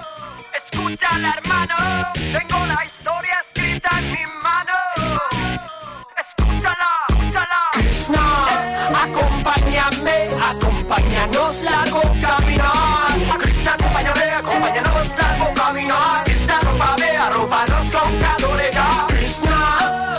Escúchala, hermano. Tengo la historia escrita en mi mano. Escúchala, escúchala. Krishna, acompáñame, acompáñanos, largo caminar. Krishna, acompáñame, acompáñanos, largo caminar. Krishna, arrópame, arrópanos con calores ya. Krishna,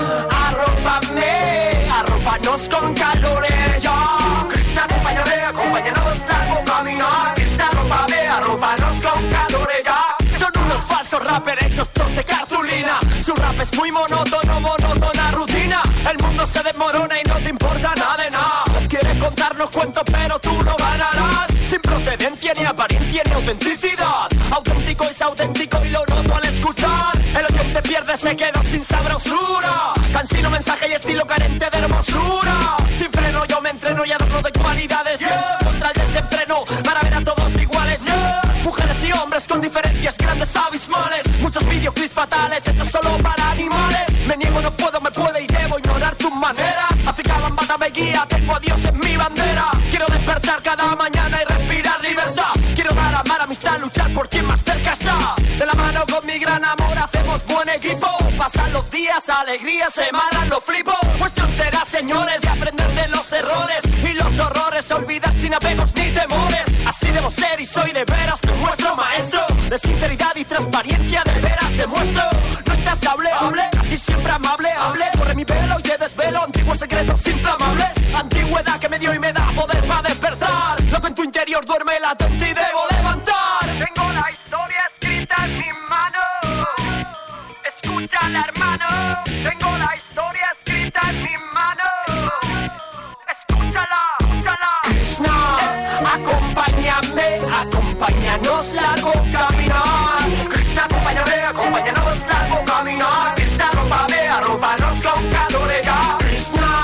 arrópame, arrópanos con calores ya. Krishna, acompáñame, acompáñanos, largo caminar. Krishna, arrópame, arrópanos con calores ya. Son unos falsos rappers hechos todos de cartulina. Su rap es muy monótono, monótona rutina. El mundo se desmorona y no te importa nada de nada. Quieres contarnos cuentos pero tú no ganarás. Sin procedencia, ni apariencia, ni autenticidad. Auténtico es auténtico y lo noto al escuchar. El oyente pierde, se queda sin sabrosura. Cansino, mensaje y estilo carente de hermosura. Sin freno yo me entreno y adorno de cualidades, yeah. Contra el desenfreno, para ver a todos iguales. iguales. Mujeres y hombres con diferencias grandes abismales. Muchos videoclips fatales hechos solo para animales. Me niego, no puedo, me puede y debo ignorar tus maneras. África Bambata me guía, tengo a Dios en mi bandera. Quiero despertar cada mañana y respirar libertad. Quiero dar amar, amistad, luchar por quien más cerca está. De la mano con mi gran amor hacemos buen equipo. Pasan los días, alegrías, semanas, lo flipo. Cuestión será, señores, de aprender de los errores y los horrores, olvidar sin apegos ni temores. Así debo ser y soy de veras, me muestro maestro de sinceridad y transparencia, de veras demuestro. No intasable, hable, casi siempre amable, hable. Corre mi pelo y te desvelo antiguos secretos inflamables. Antigüedad que me dio y me da poder para despertar. Lo que en tu interior duerme latente y debo levantar. Tengo la historia escrita en mi mano. Escúchala, hermano. Tengo la historia escrita en mi mano. Escúchala, escúchala. Krishna, acompáñame, acompáñanos largo caminar. Krishna, acompáñame, acompáñanos largo caminar. Krishna, arrópame, arrópanos con calores ya. Krishna,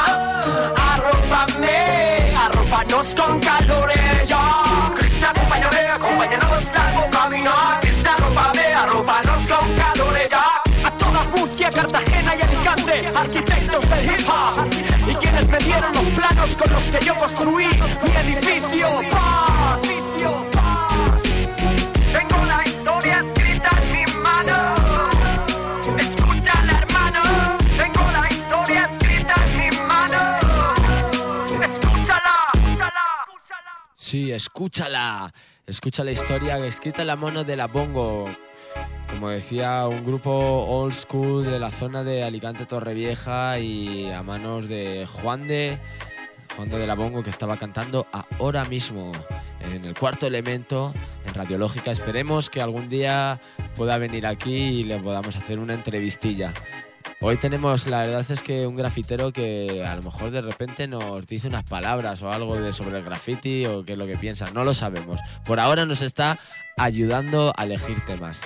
arrópame, arrópanos con calores ya. Krishna, acompáñame, acompáñanos largo caminar. Krishna, arrópame, arrópanos con calores ya. A toda Murcia, Cartagena y Alicante, arquitectos del hip hop y quienes me dieron los planos con los que yo construí mi edificio. Paz, edificio, paz. Tengo la historia escrita en mi mano. Escúchala, hermano. Tengo la historia escrita en mi mano. Escúchala, escúchala. Sí, escúchala. Escucha la historia escrita en la mano de la Bongo. Como decía, un grupo old school de la zona de Alicante Torrevieja y a manos de Juan de, Juan de, de la Bongo, que estaba cantando ahora mismo en el Cuarto Elemento en Radiológica. Esperemos que algún día pueda venir aquí y le podamos hacer una entrevistilla. Hoy tenemos, la verdad es que un grafitero que a lo mejor de repente nos dice unas palabras o algo de sobre el graffiti o qué es lo que piensa, no lo sabemos. Por ahora nos está ayudando a elegir temas.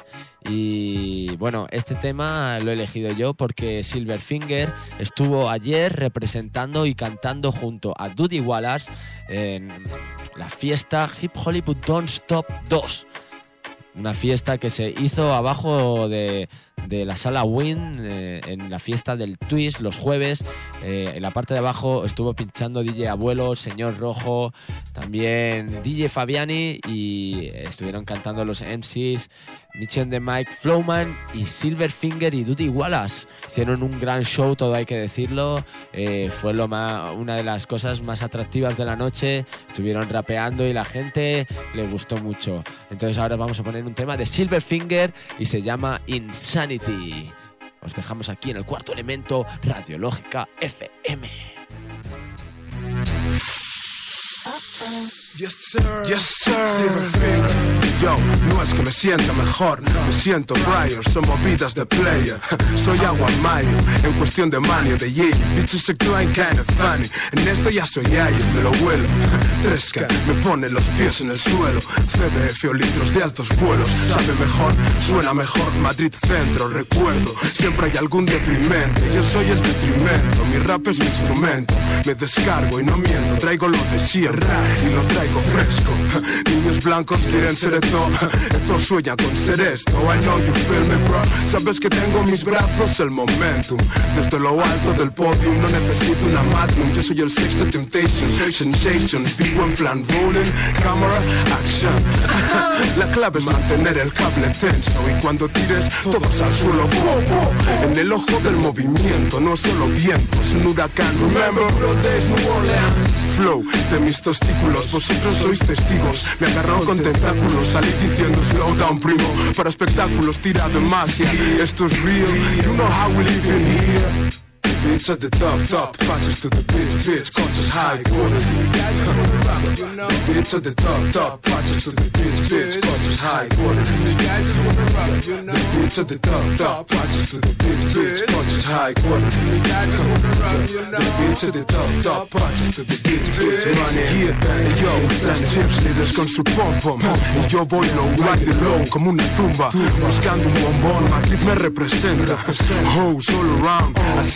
Y bueno, este tema lo he elegido yo porque Silverfinger estuvo ayer representando y cantando junto a Dudy Wallace en la fiesta Hip Hollywood Don't Stop dos. Una fiesta que se hizo abajo de, de la sala Wynn, eh, en la fiesta del Twist los jueves. Eh, en la parte de abajo estuvo pinchando D J Abuelo, Señor Rojo, también D J Fabiani, y estuvieron cantando los M Cs Mitch and the Mike, Flowman y Silverfinger y Dudy Wallace. Hicieron un gran show, todo hay que decirlo. Eh, fue lo más, una de las cosas más atractivas de la noche. Estuvieron rapeando y la gente le gustó mucho. Entonces ahora vamos a poner un tema de Silverfinger y se llama Insanity. Os dejamos aquí en el Cuarto Elemento, Radiológica F M. Yes sir, yes sir. Yo, no es que me sienta mejor, me siento prior, son movidas de player. Soy agua mayo, en cuestión de manio, de Yale. Bitches actúan kinda funny, en esto ya soy ayer, me lo huelo. tres K, me pone los pies en el suelo. C B F o litros de altos vuelos. Sabe mejor, suena mejor, Madrid centro, recuerdo. Siempre hay algún deprimente, yo soy el detrimento. Mi rap es mi instrumento, me descargo y no miento. Traigo lo de sierra y lo traigo fresco. Niños blancos quieren ser esto, todos sueñan con ser esto. I know you feel me, bro. Sabes que tengo en mis brazos el momentum. Desde lo alto del podium no necesito una magnum. Yo soy el sexto temptation, soy sensation. Vivo en plan rolling, camera, action. La clave es mantener el cable tenso y cuando tires todos al suelo, boom, boom. En el ojo del movimiento no es solo viento, es un huracán. Remember those days, New Orleans. Flow de mis testículos, vosotros sois testigos. Me agarró con tentáculos, salí diciendo slow down primo. Para espectáculos tira de magia, esto es real. You know how we live in here. Bitch at the top, top, punches to the bitch, bitch, conscious high quality. The bitch at the top, top, punches to the bitch, bitch, conscious high quality. The bitch at the top, top, punches to the bitch, bitch, conscious high quality. The bitch at the top, top, punches to the bitch, bitch, money. Yeah, yo, las chips líderes con su pom pom. Y yo voy low, right the low, como una tumba, buscando un bombón. Madrid me representa, hoes all around, así es mi team.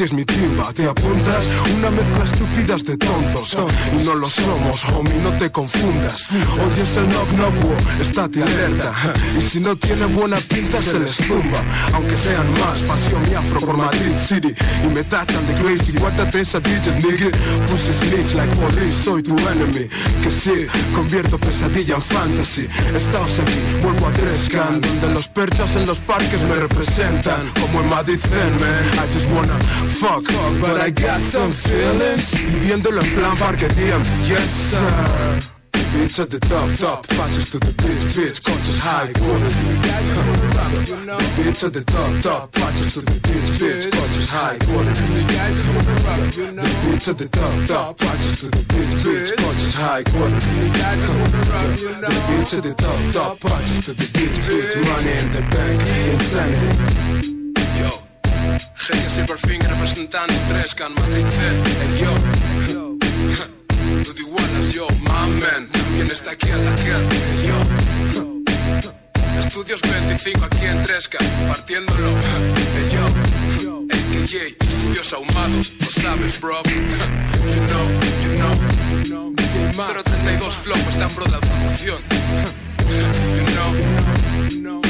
chimba, ¿te apuntas? Una mezcla estúpida de tontos y no lo somos, homie, no te confundas. Oyes el knock knock, wow, estate alerta. Y si no tiene buena pinta se les zumba. Aunque sean más, pasión y afro por Madrid City. Y me tachan de crazy, guárdate esa digit, nigga. Pussy snitch like police, soy tu enemy. Que sí, convierto pesadilla en fantasy. Estamos aquí, vuelvo a Trescan, donde los perchas en los parques me representan. Como en Madrid Zen, man. I just wanna fuck, but I got some feelings. Viviéndolo en plan parque D M, yes sir. Bitch at the top, top, patches to the bitch, bitch, conscious high quality. The bitch at the top, top, patches to the bitch, bitch, conscious high quality. The bitch at the top, top, patches to the bitch, bitch, conscious high quality. The bitch at the top, top, patches to the bitch, bitch, money in the bank, insanity. Yo, G K Silverfinger representando Trescan, Madrid Zen, hey yo. Tú te igualas, yo, my man, también está aquí en la kill, hey yo. Estudios veinticinco aquí en Tresca, partiéndolo, hey yo. A K J, estudios ahumados, lo sabes, bro. You know, you know. cero treinta y dos flow, está en bro la producción. You know, you know.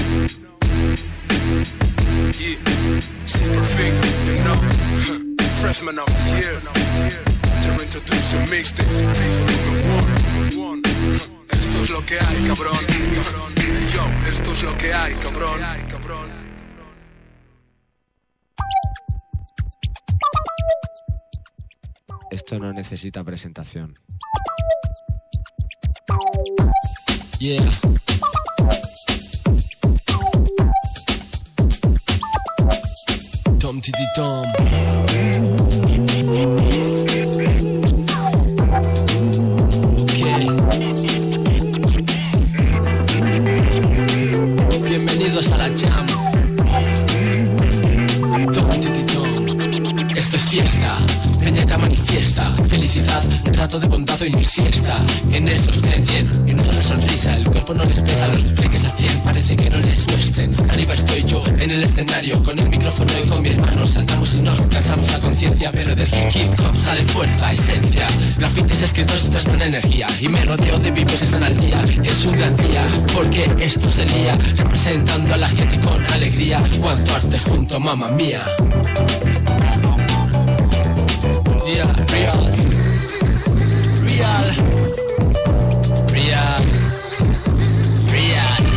Yeah, Silverfinger, you know. Freshman of the year. To introduce your mixtapes. Volume one. Esto es lo que hay, cabrón. Hey, yo, esto es lo que hay, cabrón. Esto no necesita presentación. Yeah. Tom Titi Tom. Bienvenidos a la Jam. Tom Titi Tom. Esto es fiesta, peña ya manifiesta. Felicidad, rato de bondazo y ni siesta. En eso estén cien, y no la sonrisa. El cuerpo no les pesa, los despliegues a cien. Parece que no les cuesten. Arriba estoy yo, en el escenario, con el micrófono y con mi hermano. Saltamos y nos cansamos la conciencia, pero del hip hop sale fuerza, esencia. Grafitis escritos plasman energía, y me rodeo de vivos que están al día. Es un gran día, porque esto se lía, representando a la gente con alegría. Cuánto arte junto, mamma mía. Yeah, real, real, real, real.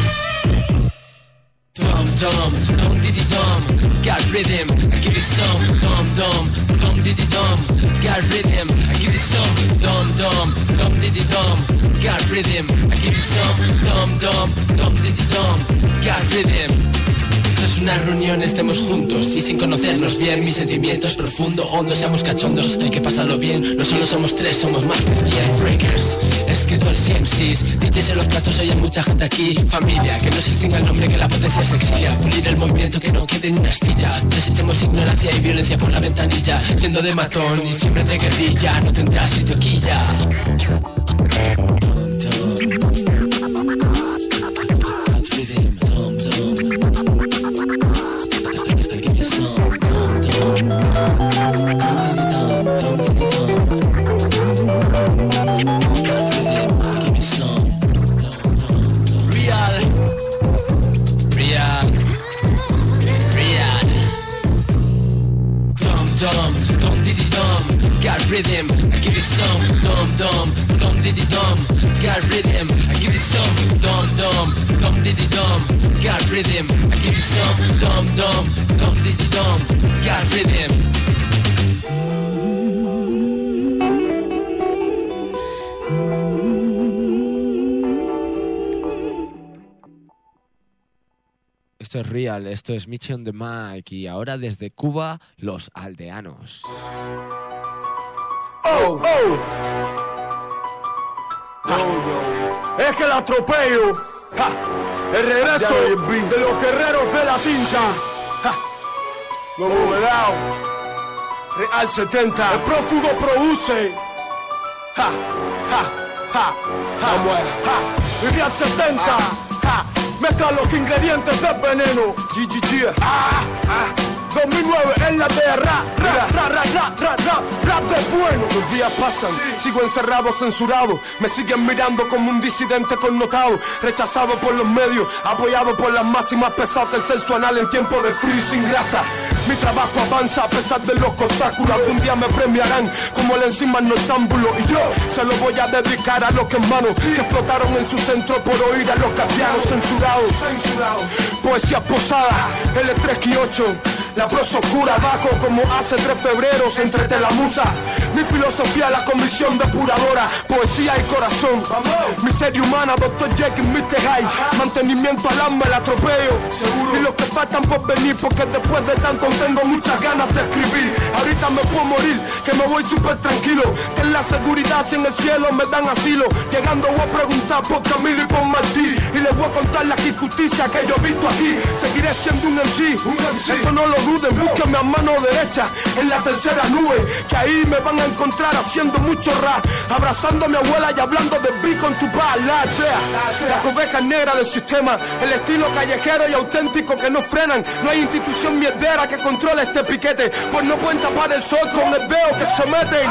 Dum dum, dum diddy dum, got rhythm, I give you some. Dum dum, dum diddy dum, got rhythm, I give you some. Dum dum, dum diddy dum, got rhythm, I give you some. Dum dum, dum diddy dum, got rhythm. Esto es una reunión, estemos juntos y sin conocernos bien. Mis sentimientos profundo, hondo, seamos cachondos, hay que pasarlo bien. No solo somos tres, somos más de cien. Breakers, escritores y M Cs, D Js en los platos, hoy hay mucha gente aquí. Familia, que no se extinga el nombre, que la potencia se exilia. Pulir el movimiento, que no quede ni una astilla. Desechemos ignorancia y violencia por la ventanilla. Siendo de matón y siempre de guerrilla, no tendrás sitio aquí ya. Rhythm, I give you some. Dum dum, dum diddy dum, got rhythm, I give you some. Dum dum, dum diddy dum, got rhythm, I give you some. Dum dum, dum diddy dum, got rhythm. Esto es real, esto es Michi on the Mic y ahora desde Cuba, los aldeanos. Oh, oh. Ah. Es que el atropello, ah. El regreso de los guerreros de la tincha, ah. Nuevo Vedao, Real setenta, el prófugo produce, ja, ja, ja, ja, ja. Real setenta, ja. Mezcla los ingredientes del veneno, G G G, ah, ah. dos mil nueve en la de rap, rap, rap, rap, rap, rap, rap, rap de bueno. Los días pasan, sí. Sigo encerrado, censurado. Me siguen mirando como un disidente connotado. Rechazado por los medios, apoyado por las máximas pesadas del sexo anal en tiempo de frío y sin grasa. Mi trabajo avanza a pesar de los obstáculos. Algún día me premiarán como el encima noctámbulo. Y yo se lo voy a dedicar a los que hermanos sí. que explotaron en su centro por oír a los castellanos censurados. Censurado. Poesía posada, el tres y ocho. La prosa oscura abajo como hace tres febreros entre la musa. Mi filosofía, la convicción depuradora. Poesía y corazón. Vamos. Miseria humana, doctor Jekyll, mister Hyde. Mantenimiento al alma, el atropello. Seguro. Y los que faltan por venir, porque después de tanto tengo muchas ganas de escribir. Ahorita me puedo morir, que me voy súper tranquilo. Que en la seguridad si en el cielo me dan asilo. Llegando voy a preguntar por Camilo y por Martí. Y les voy a contar la injusticia que yo he visto aquí. Seguiré siendo un M C, un M C. Eso no lo duden, búsquenme a mano derecha en la tercera nube, que ahí me van a encontrar haciendo mucho rap, abrazando a mi abuela y hablando de beat con tu pa, la aldea, las ovejas negras del sistema, el estilo callejero y auténtico que no frenan. No hay institución mierdera que controle este piquete, pues no pueden tapar el sol con el dedo que se meten.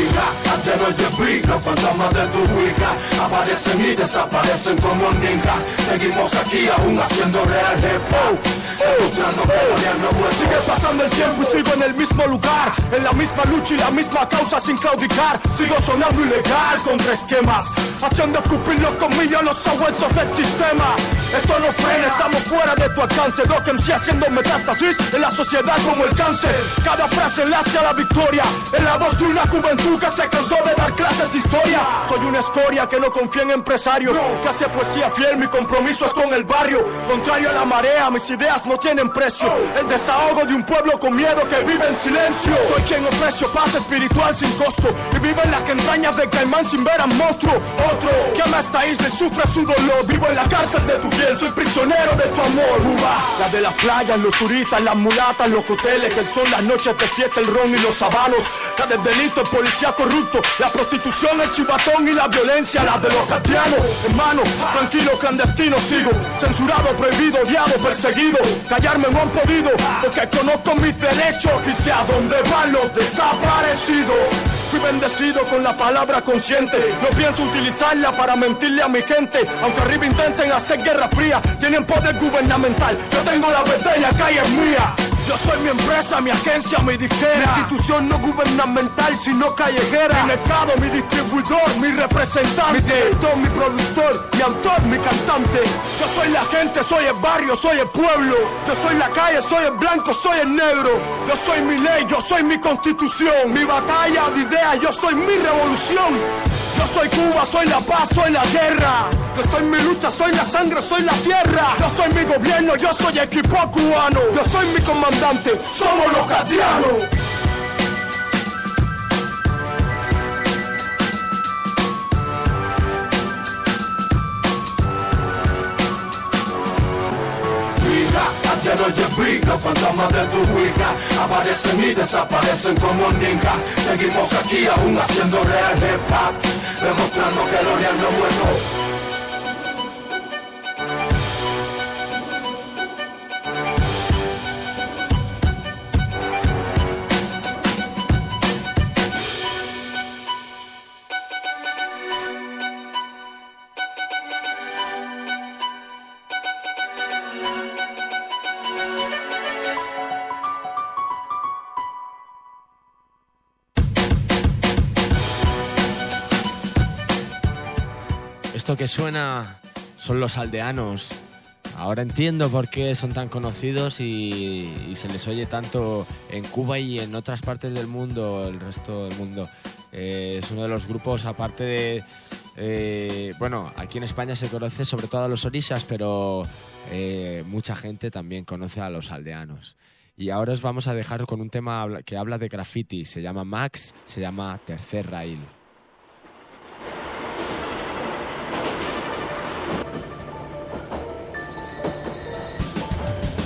Antes no llegué, los fantasmas de tu Wicca aparecen y desaparecen como ninjas. Seguimos aquí aún haciendo real hip hop, demostrando que la real no vuelve. Sigue pasando el tiempo y sigo en el mismo lugar, en la misma lucha y la misma causa sin claudicar. Sigo sonando ilegal contra esquemas, haciendo escupir los colmillos los sabuesos del sistema. Esto no frena, estamos fuera de tu alcance. Doc M C haciendo metástasis en la sociedad como el cáncer. Cada frase enlace a la victoria, en la voz de una juventud que se cansó de dar clases de historia. Soy una escoria que no confía en empresarios, que hace poesía fiel, mi compromiso es con el barrio. Contrario a la marea, mis ideas no tienen precio. El desahogo de un pueblo con miedo que vive en silencio. Soy quien ofrece paz espiritual sin costo y vive en las entrañas del caimán sin ver a monstruo. Otro que ama esta isla y sufre su dolor. Vivo en la cárcel de tu piel, soy prisionero de tu amor. Cuba, la de las playas, los turistas, las mulatas, los hoteles, que son las noches de fiesta, el ron y los habanos. La del delito, el policía corrupto, la prostitución, el chivatón y la violencia. La de los castianos, hermano, tranquilo, clandestino sigo. Censurado, prohibido, odiado, perseguido. Callarme no han podido, porque conozco mis derechos y sé a dónde van los desaparecidos. Fui bendecido con la palabra consciente, no pienso utilizarla para mentirle a mi gente. Aunque arriba intenten hacer guerra fría, tienen poder gubernamental, yo tengo la verdad y la calle es mía. Yo soy mi empresa, mi agencia, mi disquera. Mi institución no gubernamental, sino callejera. Mi mercado, mi distribuidor, mi representante. Mi director, mi productor, mi autor, mi cantante. Yo soy la gente, soy el barrio, soy el pueblo. Yo soy la calle, soy el blanco, soy el negro. Yo soy mi ley, yo soy mi constitución. Mi batalla de ideas, yo soy mi revolución. Yo soy Cuba, soy la paz, soy la guerra. Yo soy mi lucha, soy la sangre, soy la tierra. Yo soy mi gobierno, yo soy equipo cubano. Yo soy mi comandante, somos los castianos. Antes no llegué, los fantasmas de tu Wicca aparecen y desaparecen como ninjas. Seguimos aquí aún haciendo real hip hop, demostrando que lo real no muerto. Esto que suena son Los Aldeanos. Ahora entiendo por qué son tan conocidos y, y se les oye tanto en Cuba y en otras partes del mundo, el resto del mundo. Eh, es uno de los grupos, aparte de... Eh, bueno, aquí en España se conoce sobre todo a los orishas, pero eh, mucha gente también conoce a Los Aldeanos. Y ahora os vamos a dejar con un tema que habla de graffiti. Se llama Max, se llama Tercer Raíl.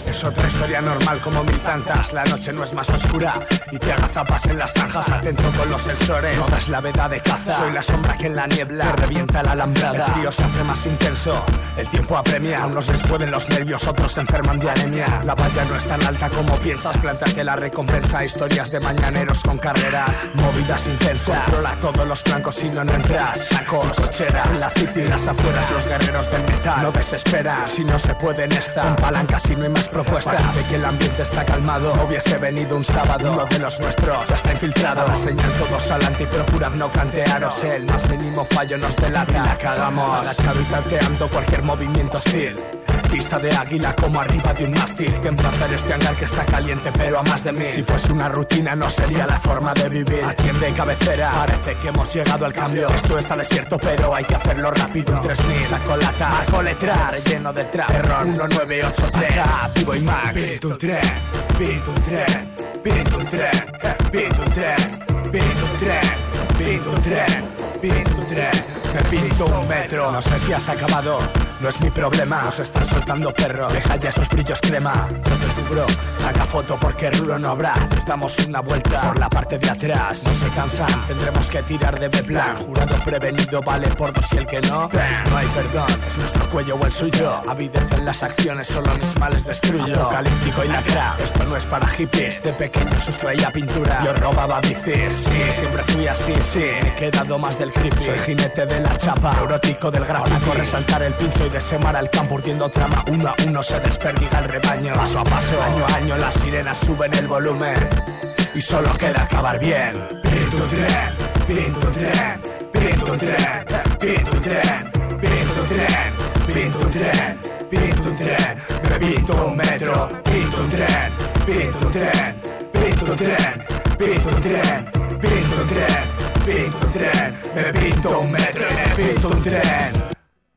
Es otra historia normal como mil tantas. La noche no es más oscura y te agazapas en las zanjas. Atento con los sensores, no das la veda de caza. Soy la sombra que en la niebla te revienta la alambrada. El frío se hace más intenso, el tiempo apremia. Unos les pueden los nervios, otros se enferman de anemia. La valla no es tan alta como piensas. Plántate la recompensa. Historias de mañaneros con carreras, movidas intensas. Controla todos los flancos si no, no entras. Sacos, cocheras, en la city y las afueras. Los guerreros del metal no desesperan. Si no se puede en esta, con palancas si no hay más propuestas. Parece que el ambiente está calmado. Hubiese venido un sábado, uno de los nuestros ya está infiltrado. A la señal todos adelante y procurad no cantearos. El más mínimo fallo nos delata y la cagamos. Agachado y tanteando cualquier movimiento hostil. Pista de águila como arriba de un mástil. Que emplazar este hangar que está caliente pero a más de mí. Si fuese una rutina no sería la forma de vivir. Atiende cabecera, parece que hemos llegado al cambio. Esto está desierto pero hay que hacerlo rápido. En tres mil saco lata, bajo letrar, lleno de trap. Error uno nueve ocho tres, Vivo y Max. Pinto un tren, pinto un tren, pinto un tren, pinto un tren, pinto un tren, pinto un tren, pinto un tren. Me pinto un metro. No sé si has acabado, no es mi problema. Nos están soltando perros, deja ya esos brillos crema. No te cubro, saca foto porque rulo no habrá. Les damos una vuelta por la parte de atrás. No se cansan, tendremos que tirar de B-plan. Jurado prevenido vale por dos y el que no, no hay perdón, es nuestro cuello o el suyo. Avidez en las acciones, solo mis males destruyo. Apocalíptico y lacra, esto no es para hippies. De pequeño sustraía pintura, yo robaba bicis. Sí, siempre fui así, sí, he quedado más del creepy. Soy jinete de la chapa, neurótico del gráfico. Resaltar el pincho y de semar al campo urdiendo trama. Uno a uno se desperdiga el rebaño. Paso a paso, año a año las sirenas suben el volumen y solo queda acabar bien. Pinto un tren, pinto un tren, pinto un tren, pinto un tren, pinto un tren, pinto un tren, pinto un tren. Me pinto un metro, pinto un tren, pinto un tren, pinto un tren, pinto un tren, pinto un tren, pinto un tren. Me pinto un metro, me pinto un tren.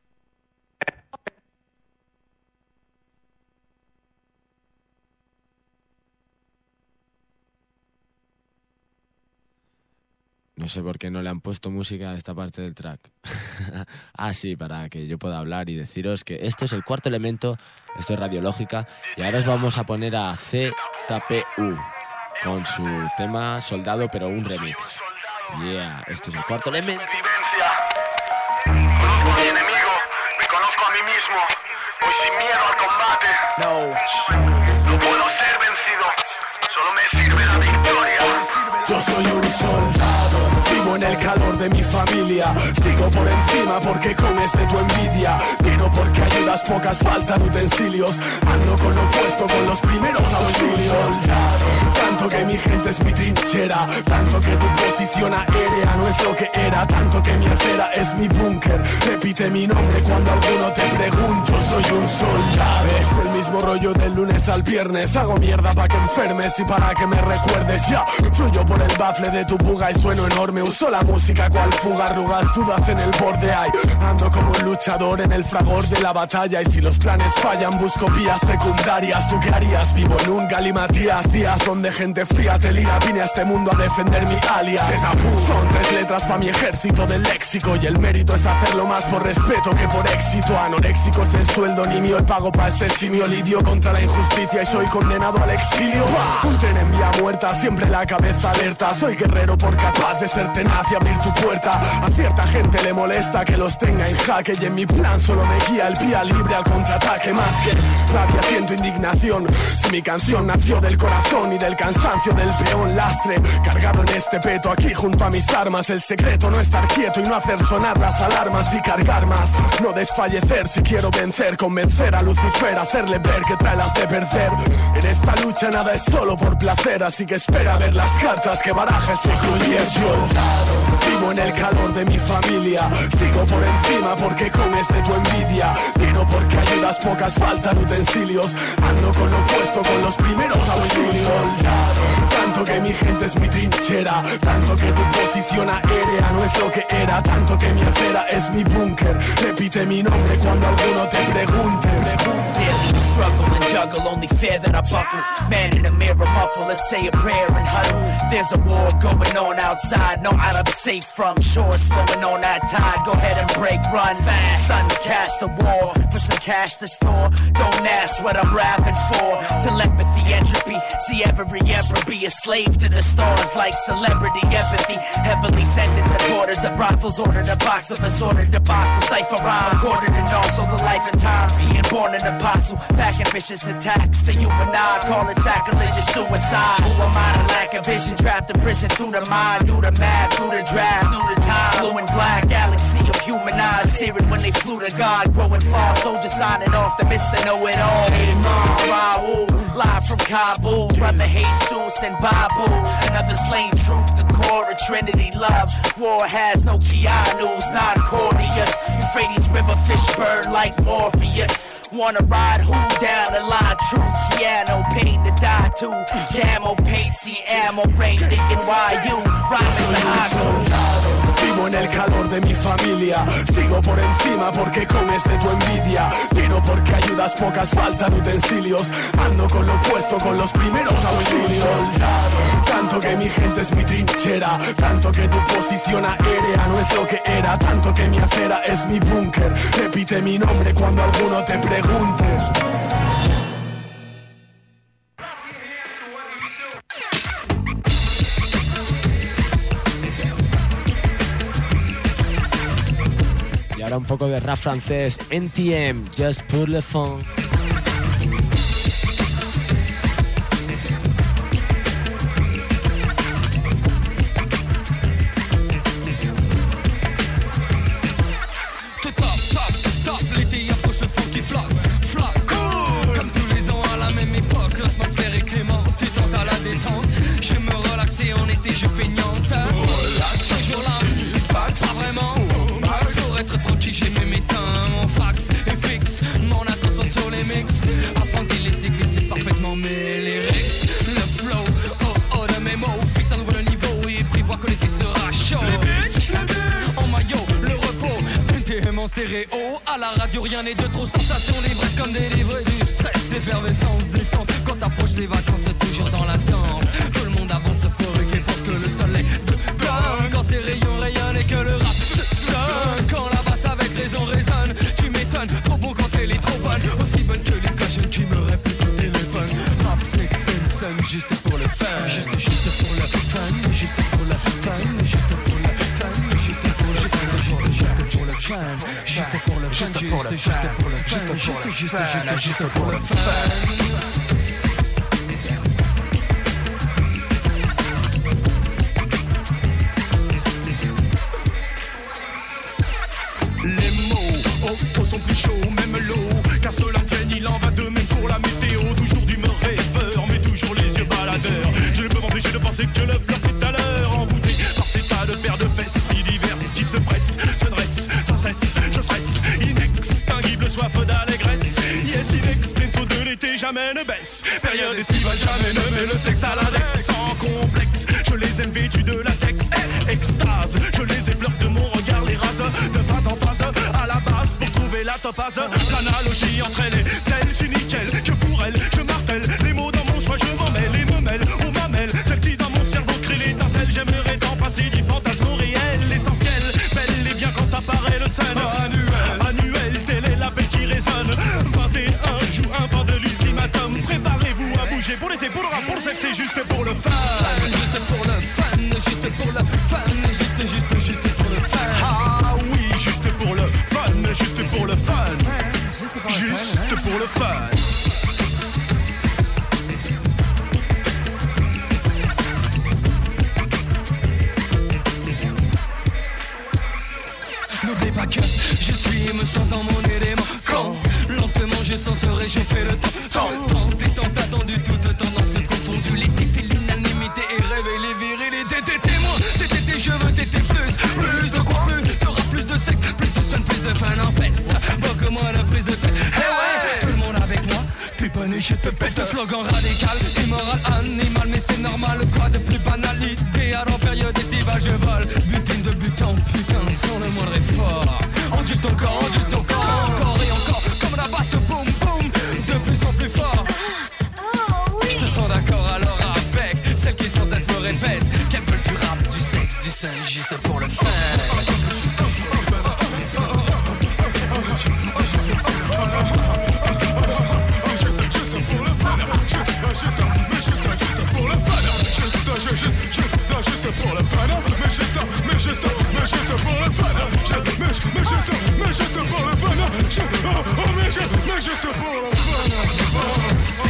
No sé por qué no le han puesto música a esta parte del track. Ah, sí, para que yo pueda hablar y deciros que esto es el Cuarto Elemento, esto es Radiológica, y ahora os vamos a poner a Z P U con su tema Soldado, pero un remix. Yeah, esto es el Cuarto Elemento. Conozco a mi enemigo, me conozco a mí mismo. Voy sin miedo al combate. No, no puedo ser vencido, solo me sirve la victoria. Yo soy un soldado, vivo en el calor de mi familia. Sigo por encima porque comes de tu envidia. Tiro porque ayudas pocas, faltan utensilios. Ando con lo puesto, con los primeros auxilios. Tanto que mi gente es mi trinchera, tanto que tu posición aérea no es lo que era, tanto que mi acera es mi búnker. Repite mi nombre cuando alguno te pregunto. Soy un soldado. Es el mismo rollo del lunes al viernes. Hago mierda para que enfermes y para que me recuerdes. Ya, fluyo por el bafle de tu buga y sueno enorme. Uso la música cual fuga, arrugas, dudas en el borde hay. Ando como un luchador en el fragor de la batalla. Y si los planes fallan busco vías secundarias. ¿Tú qué harías? Vivo en un galimatías, días donde gente fría te lía. Vine a este mundo a defender mi alias. Son tres letras pa' mi ejército del léxico. Y el mérito es hacerlo más por respeto que por éxito. Anoréxico es el sueldo ni mío, el pago pa' este simio. Lidio contra la injusticia y soy condenado al exilio. Un tren en vía muerta, siempre la cabeza alerta. Soy guerrero por capaz de ser tenaz y abrir tu puerta. A cierta gente le molesta que los tenga en jaque. Y en mi plan solo me guía el vía libre al contraataque. Más que rabia siento indignación. Si mi canción nació del corazón y del cansancio del peón lastre, cargado en este peto aquí junto a mis armas. El secreto no estar quieto y no hacer sonar las alarmas y cargar más. No desfallecer si quiero vencer. Convencer a Lucifer, hacerle ver que trae las de perder. En esta lucha nada es solo por placer, así que espera a ver las cartas que baraja este cruel soldado. Vivo en el calor de mi familia. Sigo por encima porque comes de tu envidia. Tiro porque ayudas pocas, faltan utensilios. Ando con lo puesto, con los primeros auxilios. Tanto que mi gente es mi trinchera, tanto que tu posición aérea no es lo que era, tanto que mi acera es mi búnker. Repite mi nombre cuando alguno te pregunte. Struggle and juggle, only fear that I buckle. Man in the mirror muffle, let's say a prayer and huddle. There's a war going on outside, no out of safe from shores flowing on that tide. Go ahead and break, run fast. Sun to cast the war for some cash to store. Don't ask what I'm rapping for. Telepathy, entropy, see every emperor be a slave to the stars like celebrity empathy. Heavily sentenced at borders of brothels, ordered a box of assorted debacle. Cypher rhyme, recorded and also the life and time. Being born an apostle, packing vicious attacks to you and I. Call it sacrilegious suicide. Who am I to lack of vision? Trapped in prison through the mind, through the math, through the draft, through the time. Blue and black galaxy of human eyes, searing when they flew to God. Growing far, soldiers signing off to Mister Know-It-all. Hey mom, Raul, live from Kabul. Brother Jesus and Babu, another slain truth, the core of Trinity love. War has no Keanu's, not Cornelius. Euphrates River fish burn like Morpheus. Wanna ride who down the line? Truth, piano, pain to die to. Camo paint, see ammo rain, thinking why you rhyme as a high. Vivo en el calor de mi familia. Sigo por encima porque comes de tu envidia. Tiro porque ayudas pocas, faltan utensilios. Ando con lo puesto, con los primeros auxilios. Tanto que mi gente es mi trinchera. Tanto que tu posición aérea no es lo que era. Tanto que mi acera es mi búnker. Repite mi nombre cuando alguno te pregunte. Y ahora un poco de rap francés. N T M, Just pour le fond. Je feignante, relax, ce jour-là, pas vraiment. Pour être tranquille, j'ai mis mes temps, mon fax est fixe, mon attention sur les mix. Apprenti les cycles, c'est parfaitement mes lyrics. Le flow, oh oh de mes mots, fixe à nouveau le niveau et prévoit que l'été sera chaud. En maillot, le repos, N T M en stéréo. À la radio, rien n'est de trop, sensation d'ivresse comme délivrer du stress. L'effervescence d'essence, quand t'approches les vacances, toujours dans la danse. Tout le monde avance euphorique et pense que le soleil brûle. Quand ses rayons rayonnent et que le rap se sonne. Quand la basse avec raison résonne, tu m'étonnes. Trop bon quand elle est trop bonne, aussi bonne que les cachets qui me répètent au téléphone. Rap, sex and sun, juste pour le fun. Juste, juste pour le fun, juste pour le fun, juste pour le fun, juste pour le fun, juste pour le fun, juste pour le fun, juste pour le fun, juste pour le fun, juste, juste, juste, juste pour le fun. Sont plus chauds, même l'eau, car cela traîne, il en va de même pour la météo. Toujours d'humeur rêveur, mais toujours les yeux baladeurs. Je ne peux m'empêcher de penser que le fleur tout à l'heure, envoûté par ces tas de paires de fesses si diverses qui se pressent, se dressent, sans cesse, je stresse, inextinguible soif d'allégresse. Yes, inextinct de l'été, jamais ne baisse. Période estivale, jamais ne met le sexe à l'index. Sans complexe, je les aime vêtus de latex. Extase, je les effleure de mon regard, les rase de phase en phase, à la base pour trouver la topaz. L'analogie entre elle et elle, c'est nickel. Que pour elle, je martèle les mots dans mon choix, je m'en mêle et me mêle aux mamelles. Celle qui dans mon cerveau crée l'étincelle. J'aimerais tant passer du fantasme au réel. L'essentiel, belle et bien quand apparaît le sun. Annuel, annuel, telle est l'appel qui résonne. vingt et un, joue un temps de l'ultimatum. Préparez-vous à bouger pour l'été, pour le rap, pour le sexe, c'est juste pour le fun. Juste pour le fun, juste pour le fun, juste, juste, juste pour le fun. Ah oui, juste pour le fun, juste pour le fun, juste pour le fun. N'oublie pas que je suis et me sens dans mon élément. Quand lentement je sens se réchauffer le temps. Tant et tant attendu, toute tendance confondue. L'été fait l'unanimité et réveille les virilités. T'es témoin, cet été je veux t'éter plus. Plus de quoi, plus de rap, plus de sexe, plus de sun, plus de fun en fait. Beaucoup moins de prise de tête. Eh ouais, tout le monde avec moi. T'es pas né, je te pète. Slogan radical, immoral, animal, mais c'est normal. Quoi de plus banalité? Alors période estivale, je vole. Butine de butant, putain, sans le moindre effort. Endure ton corps, endure ton corps, encore et encore. Comme la basse, boum, boum, de plus en plus fort. juste pour le fun.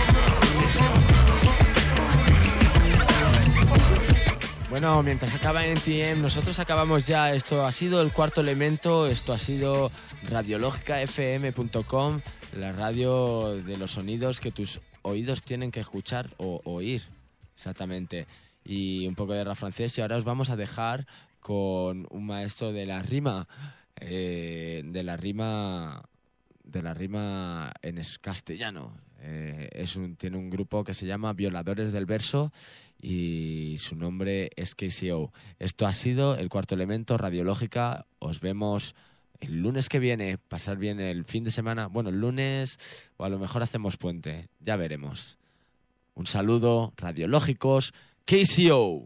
Bueno, mientras acaba N T M, nosotros acabamos ya. Esto ha sido El Cuarto Elemento, esto ha sido radiológica f m punto com, la radio de los sonidos que tus oídos tienen que escuchar o oír, exactamente. Y un poco de rap francés, y ahora os vamos a dejar con un maestro de la rima, eh, de la rima, de la rima en castellano. Eh, es un, tiene un grupo que se llama Violadores del Verso y su nombre es K C O. Esto ha sido El Cuarto Elemento, Radiológica. Os vemos el lunes que viene. Pasar bien el fin de semana. Bueno, el lunes o a lo mejor hacemos puente. Ya veremos. Un saludo, radiológicos. K C O.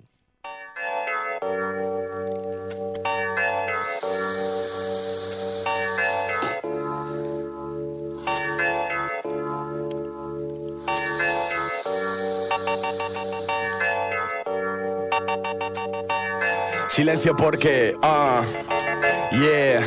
Silencio porque, ah, uh, yeah,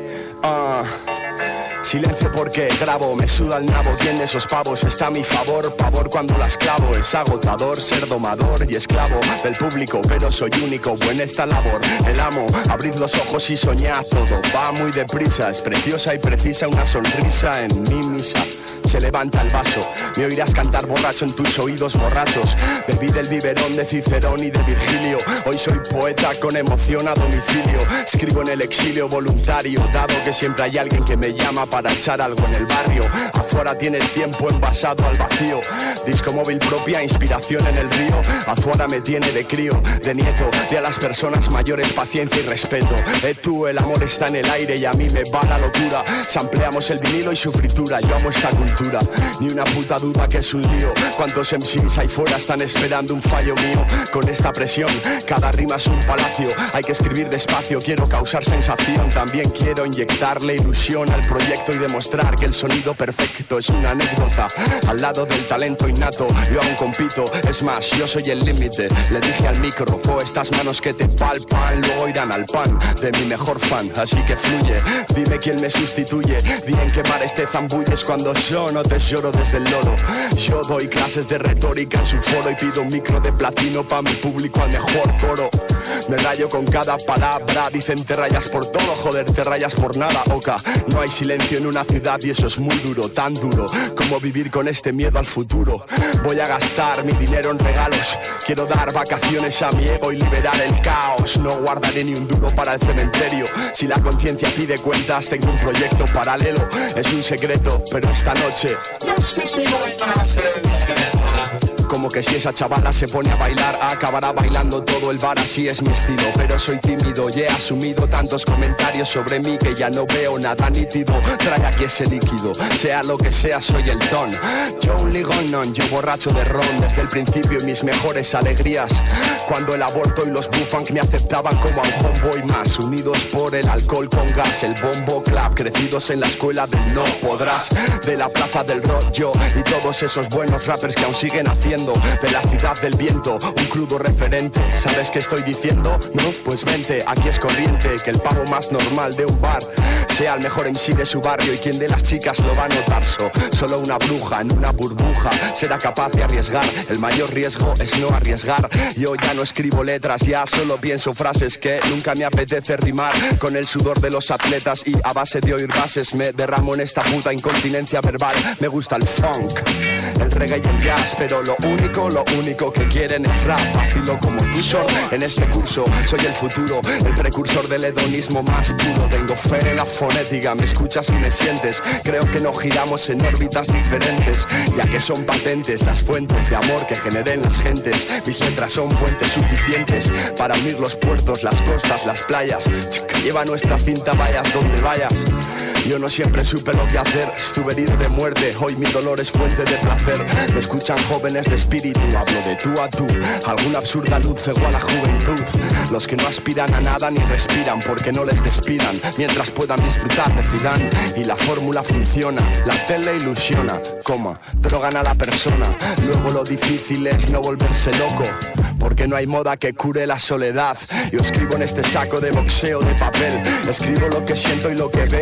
ah. Uh. Silencio porque grabo, me suda el nabo, tiene esos pavos, está a mi favor, pavor cuando las clavo, es agotador ser domador y esclavo del público, pero soy único, buena esta labor, el amo, abrid los ojos y soñad, todo va muy deprisa, es preciosa y precisa una sonrisa en mi misa. Se levanta el vaso, me oirás cantar borracho en tus oídos borrachos. Bebí del biberón de Cicerón y de Virgilio. Hoy soy poeta con emoción a domicilio. Escribo en el exilio voluntario, dado que siempre hay alguien que me llama para echar algo en el barrio. Azuara tiene el tiempo envasado al vacío. Disco móvil propia, inspiración en el río. Azuara me tiene de crío, de nieto, de a las personas mayores paciencia y respeto. Eh tú, el amor está en el aire y a mí me va la locura. Sampleamos el vinilo y su fritura, yo amo esta cultura. Ni una puta duda que es un lío. ¿Cuántos M Cs ahí fuera están esperando un fallo mío? Con esta presión, cada rima es un palacio. Hay que escribir despacio, quiero causar sensación. También quiero inyectarle ilusión al proyecto y demostrar que el sonido perfecto es una anécdota. Al lado del talento innato, yo aún compito. Es más, yo soy el límite. Le dije al micro, oh, estas manos que te palpan luego irán al pan de mi mejor fan. Así que fluye, dime quién me sustituye. Di en qué mares te zambulles cuando yo no te lloro desde el loro. Yo doy clases de retórica en su foro y pido un micro de platino pa' mi público al mejor coro. Me rayo con cada palabra, dicen te rayas por todo, joder, te rayas por nada, oca. No hay silencio en una ciudad y eso es muy duro, tan duro como vivir con este miedo al futuro. Voy a gastar mi dinero en regalos, quiero dar vacaciones a mi ego y liberar el caos. No guardaré ni un duro para el cementerio. Si la conciencia pide cuentas, tengo un proyecto paralelo. Es un secreto, pero esta noche no sé si voy a ser discreto. Como que si esa chavala se pone a bailar, acabará bailando todo el bar, así es mi estilo. Pero soy tímido y he asumido tantos comentarios sobre mí que ya no veo nada nítido. Trae aquí ese líquido, sea lo que sea, soy el don. Yo un ligonón, yo borracho de ron desde el principio y mis mejores alegrías. Cuando el aborto y los bufunk me aceptaban como a un homeboy más. Unidos por el alcohol con gas, el bombo club, crecidos en la escuela del no podrás. De la plaza del rock yo y todos esos buenos rappers que aún siguen haciendo de la ciudad del viento un crudo referente. ¿Sabes qué estoy diciendo? No, pues vente, aquí es corriente que el pavo más normal de un bar sea el mejor M C de su barrio y quien de las chicas lo va a notar. So, solo una bruja en una burbuja será capaz de arriesgar. El mayor riesgo es no arriesgar. Yo ya no escribo letras, ya solo pienso frases que nunca me apetece rimar. Con el sudor de los atletas y a base de oír bases me derramo en esta puta incontinencia verbal. Me gusta el funk, el reggae y el jazz, pero lo único, lo único que quieren es rap. Vacilo como tú son en este curso, soy el futuro, el precursor del hedonismo más puro. Tengo fe en la fonética, me escuchas y me sientes. Creo que no giramos en órbitas diferentes, ya que son patentes las fuentes de amor que generen las gentes. Mis letras son puentes suficientes para unir los puertos, las costas, las playas. Lleva nuestra cinta, vayas donde vayas. Yo no siempre supe lo que hacer, estuve herido de muerte, hoy mi dolor es fuente de placer. Me escuchan jóvenes de espíritu, hablo de tú a tú. Alguna absurda luz cegó a la juventud. Los que no aspiran a nada ni respiran porque no les despidan, mientras puedan disfrutar decidan. Y la fórmula funciona, la tele ilusiona, coma, drogan a la persona. Luego lo difícil es no volverse loco, porque no hay moda que cure la soledad. Yo escribo en este saco de boxeo de papel, escribo lo que siento y lo que veo también.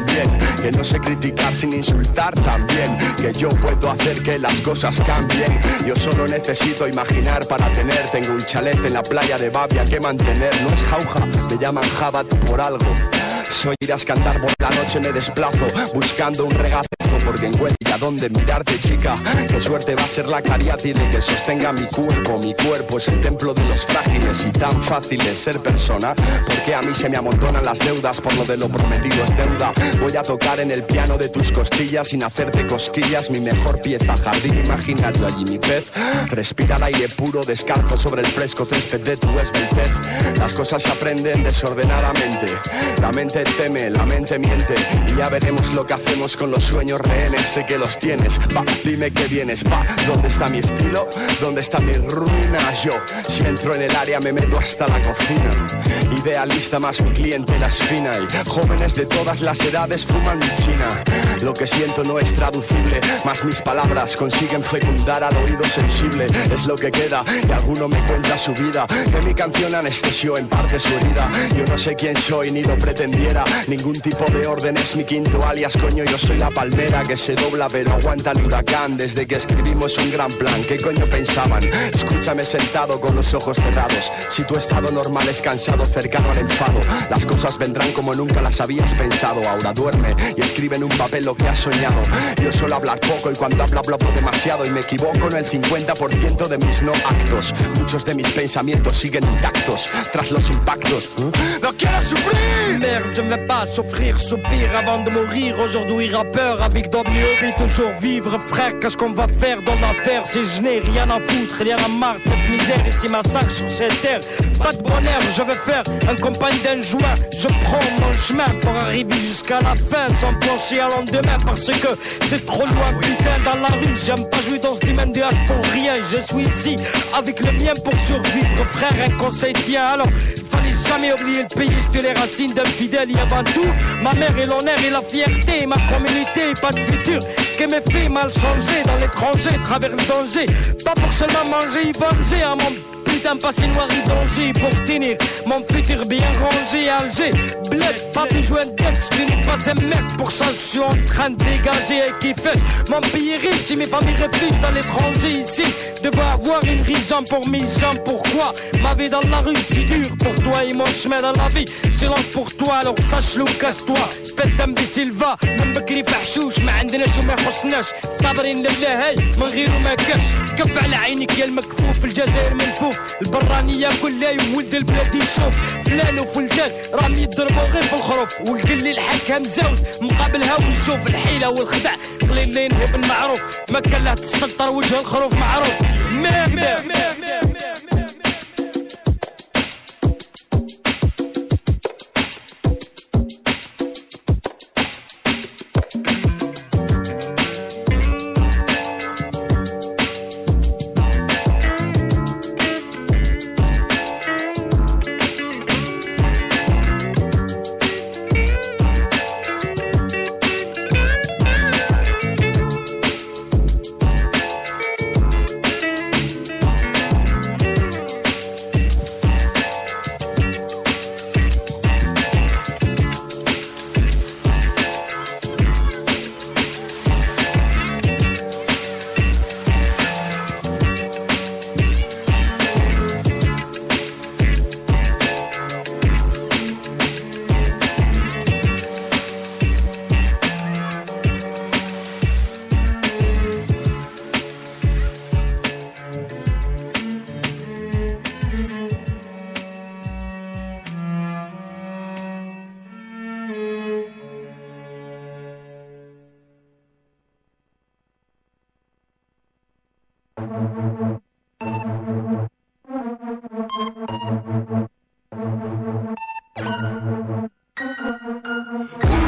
también, que no sé criticar sin insultar también, que yo puedo hacer que las cosas cambien. Yo solo necesito imaginar para tener. Tengo un chalet en la playa de Babia que mantener. No es jauja, me llaman Jabat por algo. Soy irás a cantar por la noche, me desplazo buscando un regazo, porque encuentro a dónde mirarte, chica. Qué suerte va a ser la cariátide que sostenga mi cuerpo. Mi cuerpo es el templo de los frágiles y tan fácil es ser persona, porque a mí se me amontonan las deudas, por lo de lo prometido es deuda. Voy a tocar en el piano de tus costillas sin hacerte cosquillas, mi mejor pieza, jardín imaginario, allí mi pez respira el aire puro, descalzo sobre el fresco césped de tu esbeltez. Las cosas se aprenden desordenadamente, la mente teme, la mente miente, y ya veremos lo que hacemos con los sueños rehenes. Sé que los tienes, va, dime que vienes, va. ¿Dónde está mi estilo? ¿Dónde está mi ruina? Yo, si entro en el área me meto hasta la cocina. Idealista más mi clientela es fina, y jóvenes de todas las edades fuman mi china. Lo que siento no es traducible, más mis palabras consiguen fecundar al oído sensible. Es lo que queda, y alguno me cuenta su vida, que mi canción anestesió en parte su herida. Yo no sé quién soy ni lo pretendiera, ningún tipo de orden es mi quinto alias, coño. Yo soy la palmera que se dobla pero aguanta el huracán. Desde que escribimos un gran plan, ¿qué coño pensaban? Escúchame sentado con los ojos cerrados. Si tu estado normal es cansado, cercano al enfado, las cosas vendrán como nunca las habías pensado. Ahora duerme y escribe en un papel lo que has soñado. Yo suelo hablar poco y cuando hablo hablo demasiado, y me equivoco en el cincuenta por ciento de mis no actos. Muchos de mis pensamientos siguen intactos tras los impactos. ¡No quiero sufrir! Merde, je ne vais pas souffrir, soupir avant de mourir. Aujourd'hui rappeur avec W O B, toujours vivre. Frère, qu'est-ce qu'on va faire dans l'affaire? Si je n'ai rien à foutre, rien à marre de cette misère. Ici massacre sur cette terre, pas de bonheur. Je vais faire un compagne d'un joint. Je prends mon chemin pour arriver jusqu'à la fin, sans pencher à lendemain, parce que c'est trop loin. Putain, dans la rue, j'aime pas jouer dans ce domaine de hache pour rien. Je suis ici avec le mien pour survivre. Frère, un conseil tient alors. Fallait jamais oublier le pays, c'était les racines d'un fidèle. Et avant tout, ma mère et l'honneur et la fierté. Ma communauté, pas de futur qui m'ait fait mal changer dans l'étranger, travers le danger. Pas pour seulement manger, y venger à mon putain passé noir et danger. Pour tenir mon futur bien rangé à Alger. Bled, pas besoin de texte, tu n'es pas un mec. Pour ça, je suis en train de dégager et qui fait mon pays riche. Si mes familles réfugient dans l'étranger ici, devrais avoir une raison pour mes gens. Pourquoi ma vie dans la rue si dure pour toi et mon chemin dans la vie c'est lent pour toi, alors sache-le ou casse-toi. سبت imbécile va من بكري فحشوش ما عندناش وما يخصناش صابرين لله هاي من غيره ما كاش. كف على عينك يا المكفوف الجزائر منفوف البرانية كلها ولد البلاد يشوف فلان وفلان راهم يضربوا غير في الخروف والقلي الحكام زاوز مقابلها ويشوف الحيلة والخدع قليل لين هب المعروف ما كان له تسطر وجه الخروف معروف ماغدة.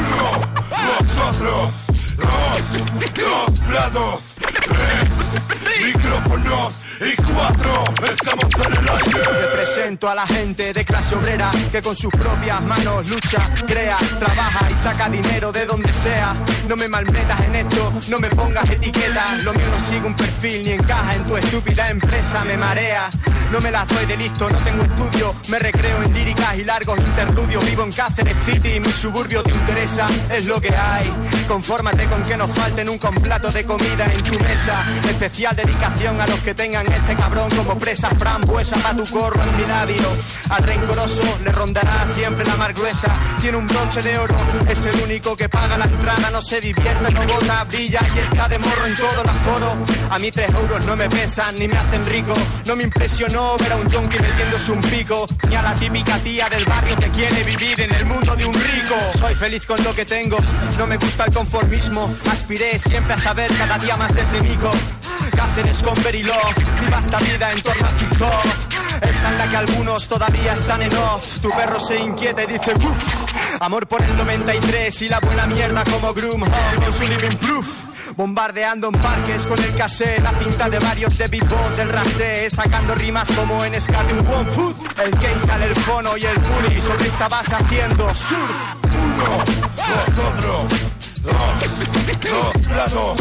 Nosotros, dos, dos platos, tres. Micrófonos y cuatro, estamos en el aire. Represento a la gente de clase obrera que con sus propias manos lucha, crea, trabaja y saca dinero de donde sea. No me malmetas en esto, no me pongas etiquetas. Lo mío no sigue un perfil ni encaja en tu estúpida empresa. Me marea, no me las doy de listo, no tengo estudio. Me recreo en líricas y largos interludios. Vivo en Cáceres City, mi suburbio te interesa, es lo que hay. Confórmate con que nos falte nunca un plato de comida en tu mesa. Especial dedicación a los que tengan este cabrón como presa. Frambuesa pa' tu corro en mi labio. Al rencoroso le rondará siempre la mar gruesa. Tiene un broche de oro, es el único que paga la entrada. No se divierte, no gota, brilla y está de morro en todo el aforo. A mí tres euros no me pesan ni me hacen rico. No me impresionó ver a un yonki metiéndose un pico, ni a la típica tía del barrio que quiere vivir en el mundo de un rico. Soy feliz con lo que tengo, no me gusta el conformismo. Aspiré siempre a saber cada día más desde Mico. Cáceres con Verilov, mi vasta vida en torno a Kickoff. Esa en la que algunos todavía están en off. Tu perro se inquieta y dice uff. Amor por el noventa y tres y la buena mierda como Groomhog con su living proof. Bombardeando en parques con el cassette, la cinta de varios de Bebop del Rasé, sacando rimas como en Skating One Foot. El case sale el fono y el bully, sobre esta vas haciendo surf. Uno, nosotros, dos, dos platos,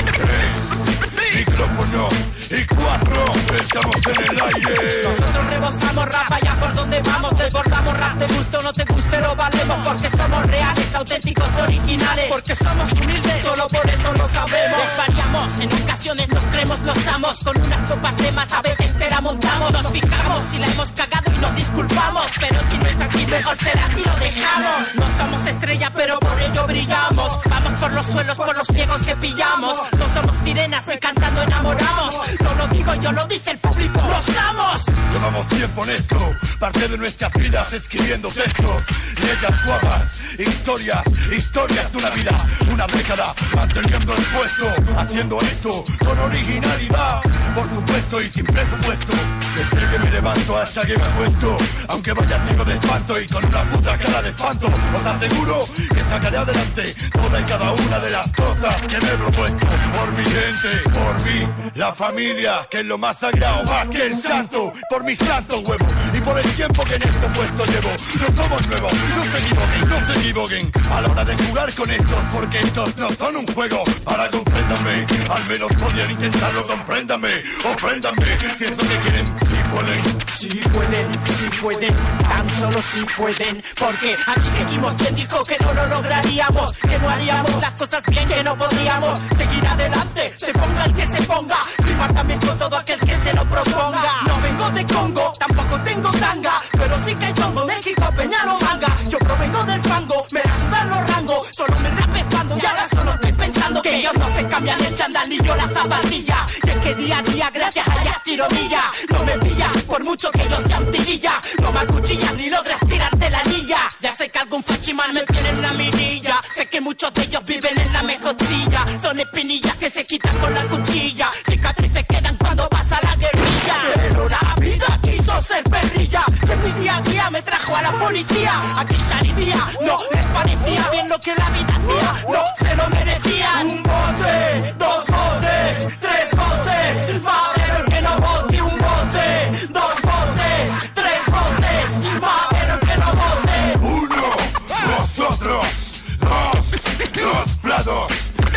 tres, micrófono y cuatro, estamos en el aire. Nosotros rebosamos rap allá por donde vamos, desbordamos rap, te guste o no te guste lo valemos, porque somos reales, auténticos, originales, porque somos humildes, solo por eso lo sabemos. Desvariamos, en ocasiones nos creemos los amos, con unas copas de más a veces te la montamos. Nos fijamos si la hemos cagado y nos disculpamos, pero si no es así mejor será si lo dejamos. No somos estrella pero por ello brillamos, vamos por los suelos, por los ciegos que pillamos. No somos sirenas y cantando enamoramos, no lo digo yo, lo dice el público, los amos. Llevamos tiempo en esto, parte de nuestras vidas escribiendo textos, letras guapas, historias, historias de una vida, una década, manteniendo el puesto, haciendo esto con originalidad, por supuesto y sin presupuesto. Desde que me levanto hasta que me acuesto, aunque vaya ciego de espanto y con una puta cara de espanto, os aseguro que sacaré adelante toda y cada una de las cosas que me he propuesto. Por mi gente, por mí, la familia, que es lo más sagrado, más que el santo, por mis santos huevos y por el tiempo que en este puesto llevo. No somos nuevos, no se equivoquen, no se equivoquen a la hora de jugar con estos, porque estos no son un juego. Ahora compréndanme, al menos podrían intentarlo, compréndanme, o préndanme, si es lo que quieren. Si pueden, si pueden, si pueden, tan solo si pueden, porque aquí seguimos. Quien dijo que no lo lograríamos, que no haríamos las cosas bien, que no podríamos seguir adelante, se ponga el que se ponga, rimar también con todo aquel que se lo proponga. No vengo de Congo, tampoco tengo tanga, pero sí que chongo del hip hop peñano manga. Yo provengo del fango, me la sudan los rangos, solo me rapespando y ahora solo estoy pensando que ellos no se cambian el chandal ni yo la zapatilla, y es que día a día gracias a ellas tiro milla. No me pilla, por mucho que yo sea un tirilla, no me acuchillan ni logras tirarte la anilla. Ya sé que algún fachimán me tiene en la mirilla, sé que muchos de ellos viven en la mejotilla, son espinillas que se quitan con la cuchilla, cicatrices quedan cuando pasa la guerrilla. Pero la vida quiso ser perrilla, que mi día a día me trajo a la policía. Aquí salidía, no les parecía bien lo que la vida hacía, no se lo merecía. Un bote, dos botes, tres botes, madero que no bote. Un bote, dos botes, tres botes, madero que no bote. Uno, nosotros, dos, dos platos,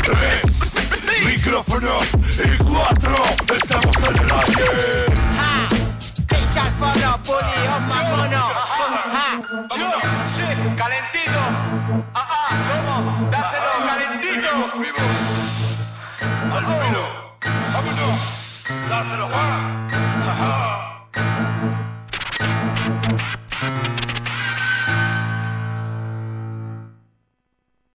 tres, micrófonos y cuatro, estamos en el aire. Ja, Keisha al fono, puli, on mamono. Ja, yo, sí, calentito. Ah, ah, ¿cómo? Dáselo, calentito. Al filo, vámonos, dáselo, Juan.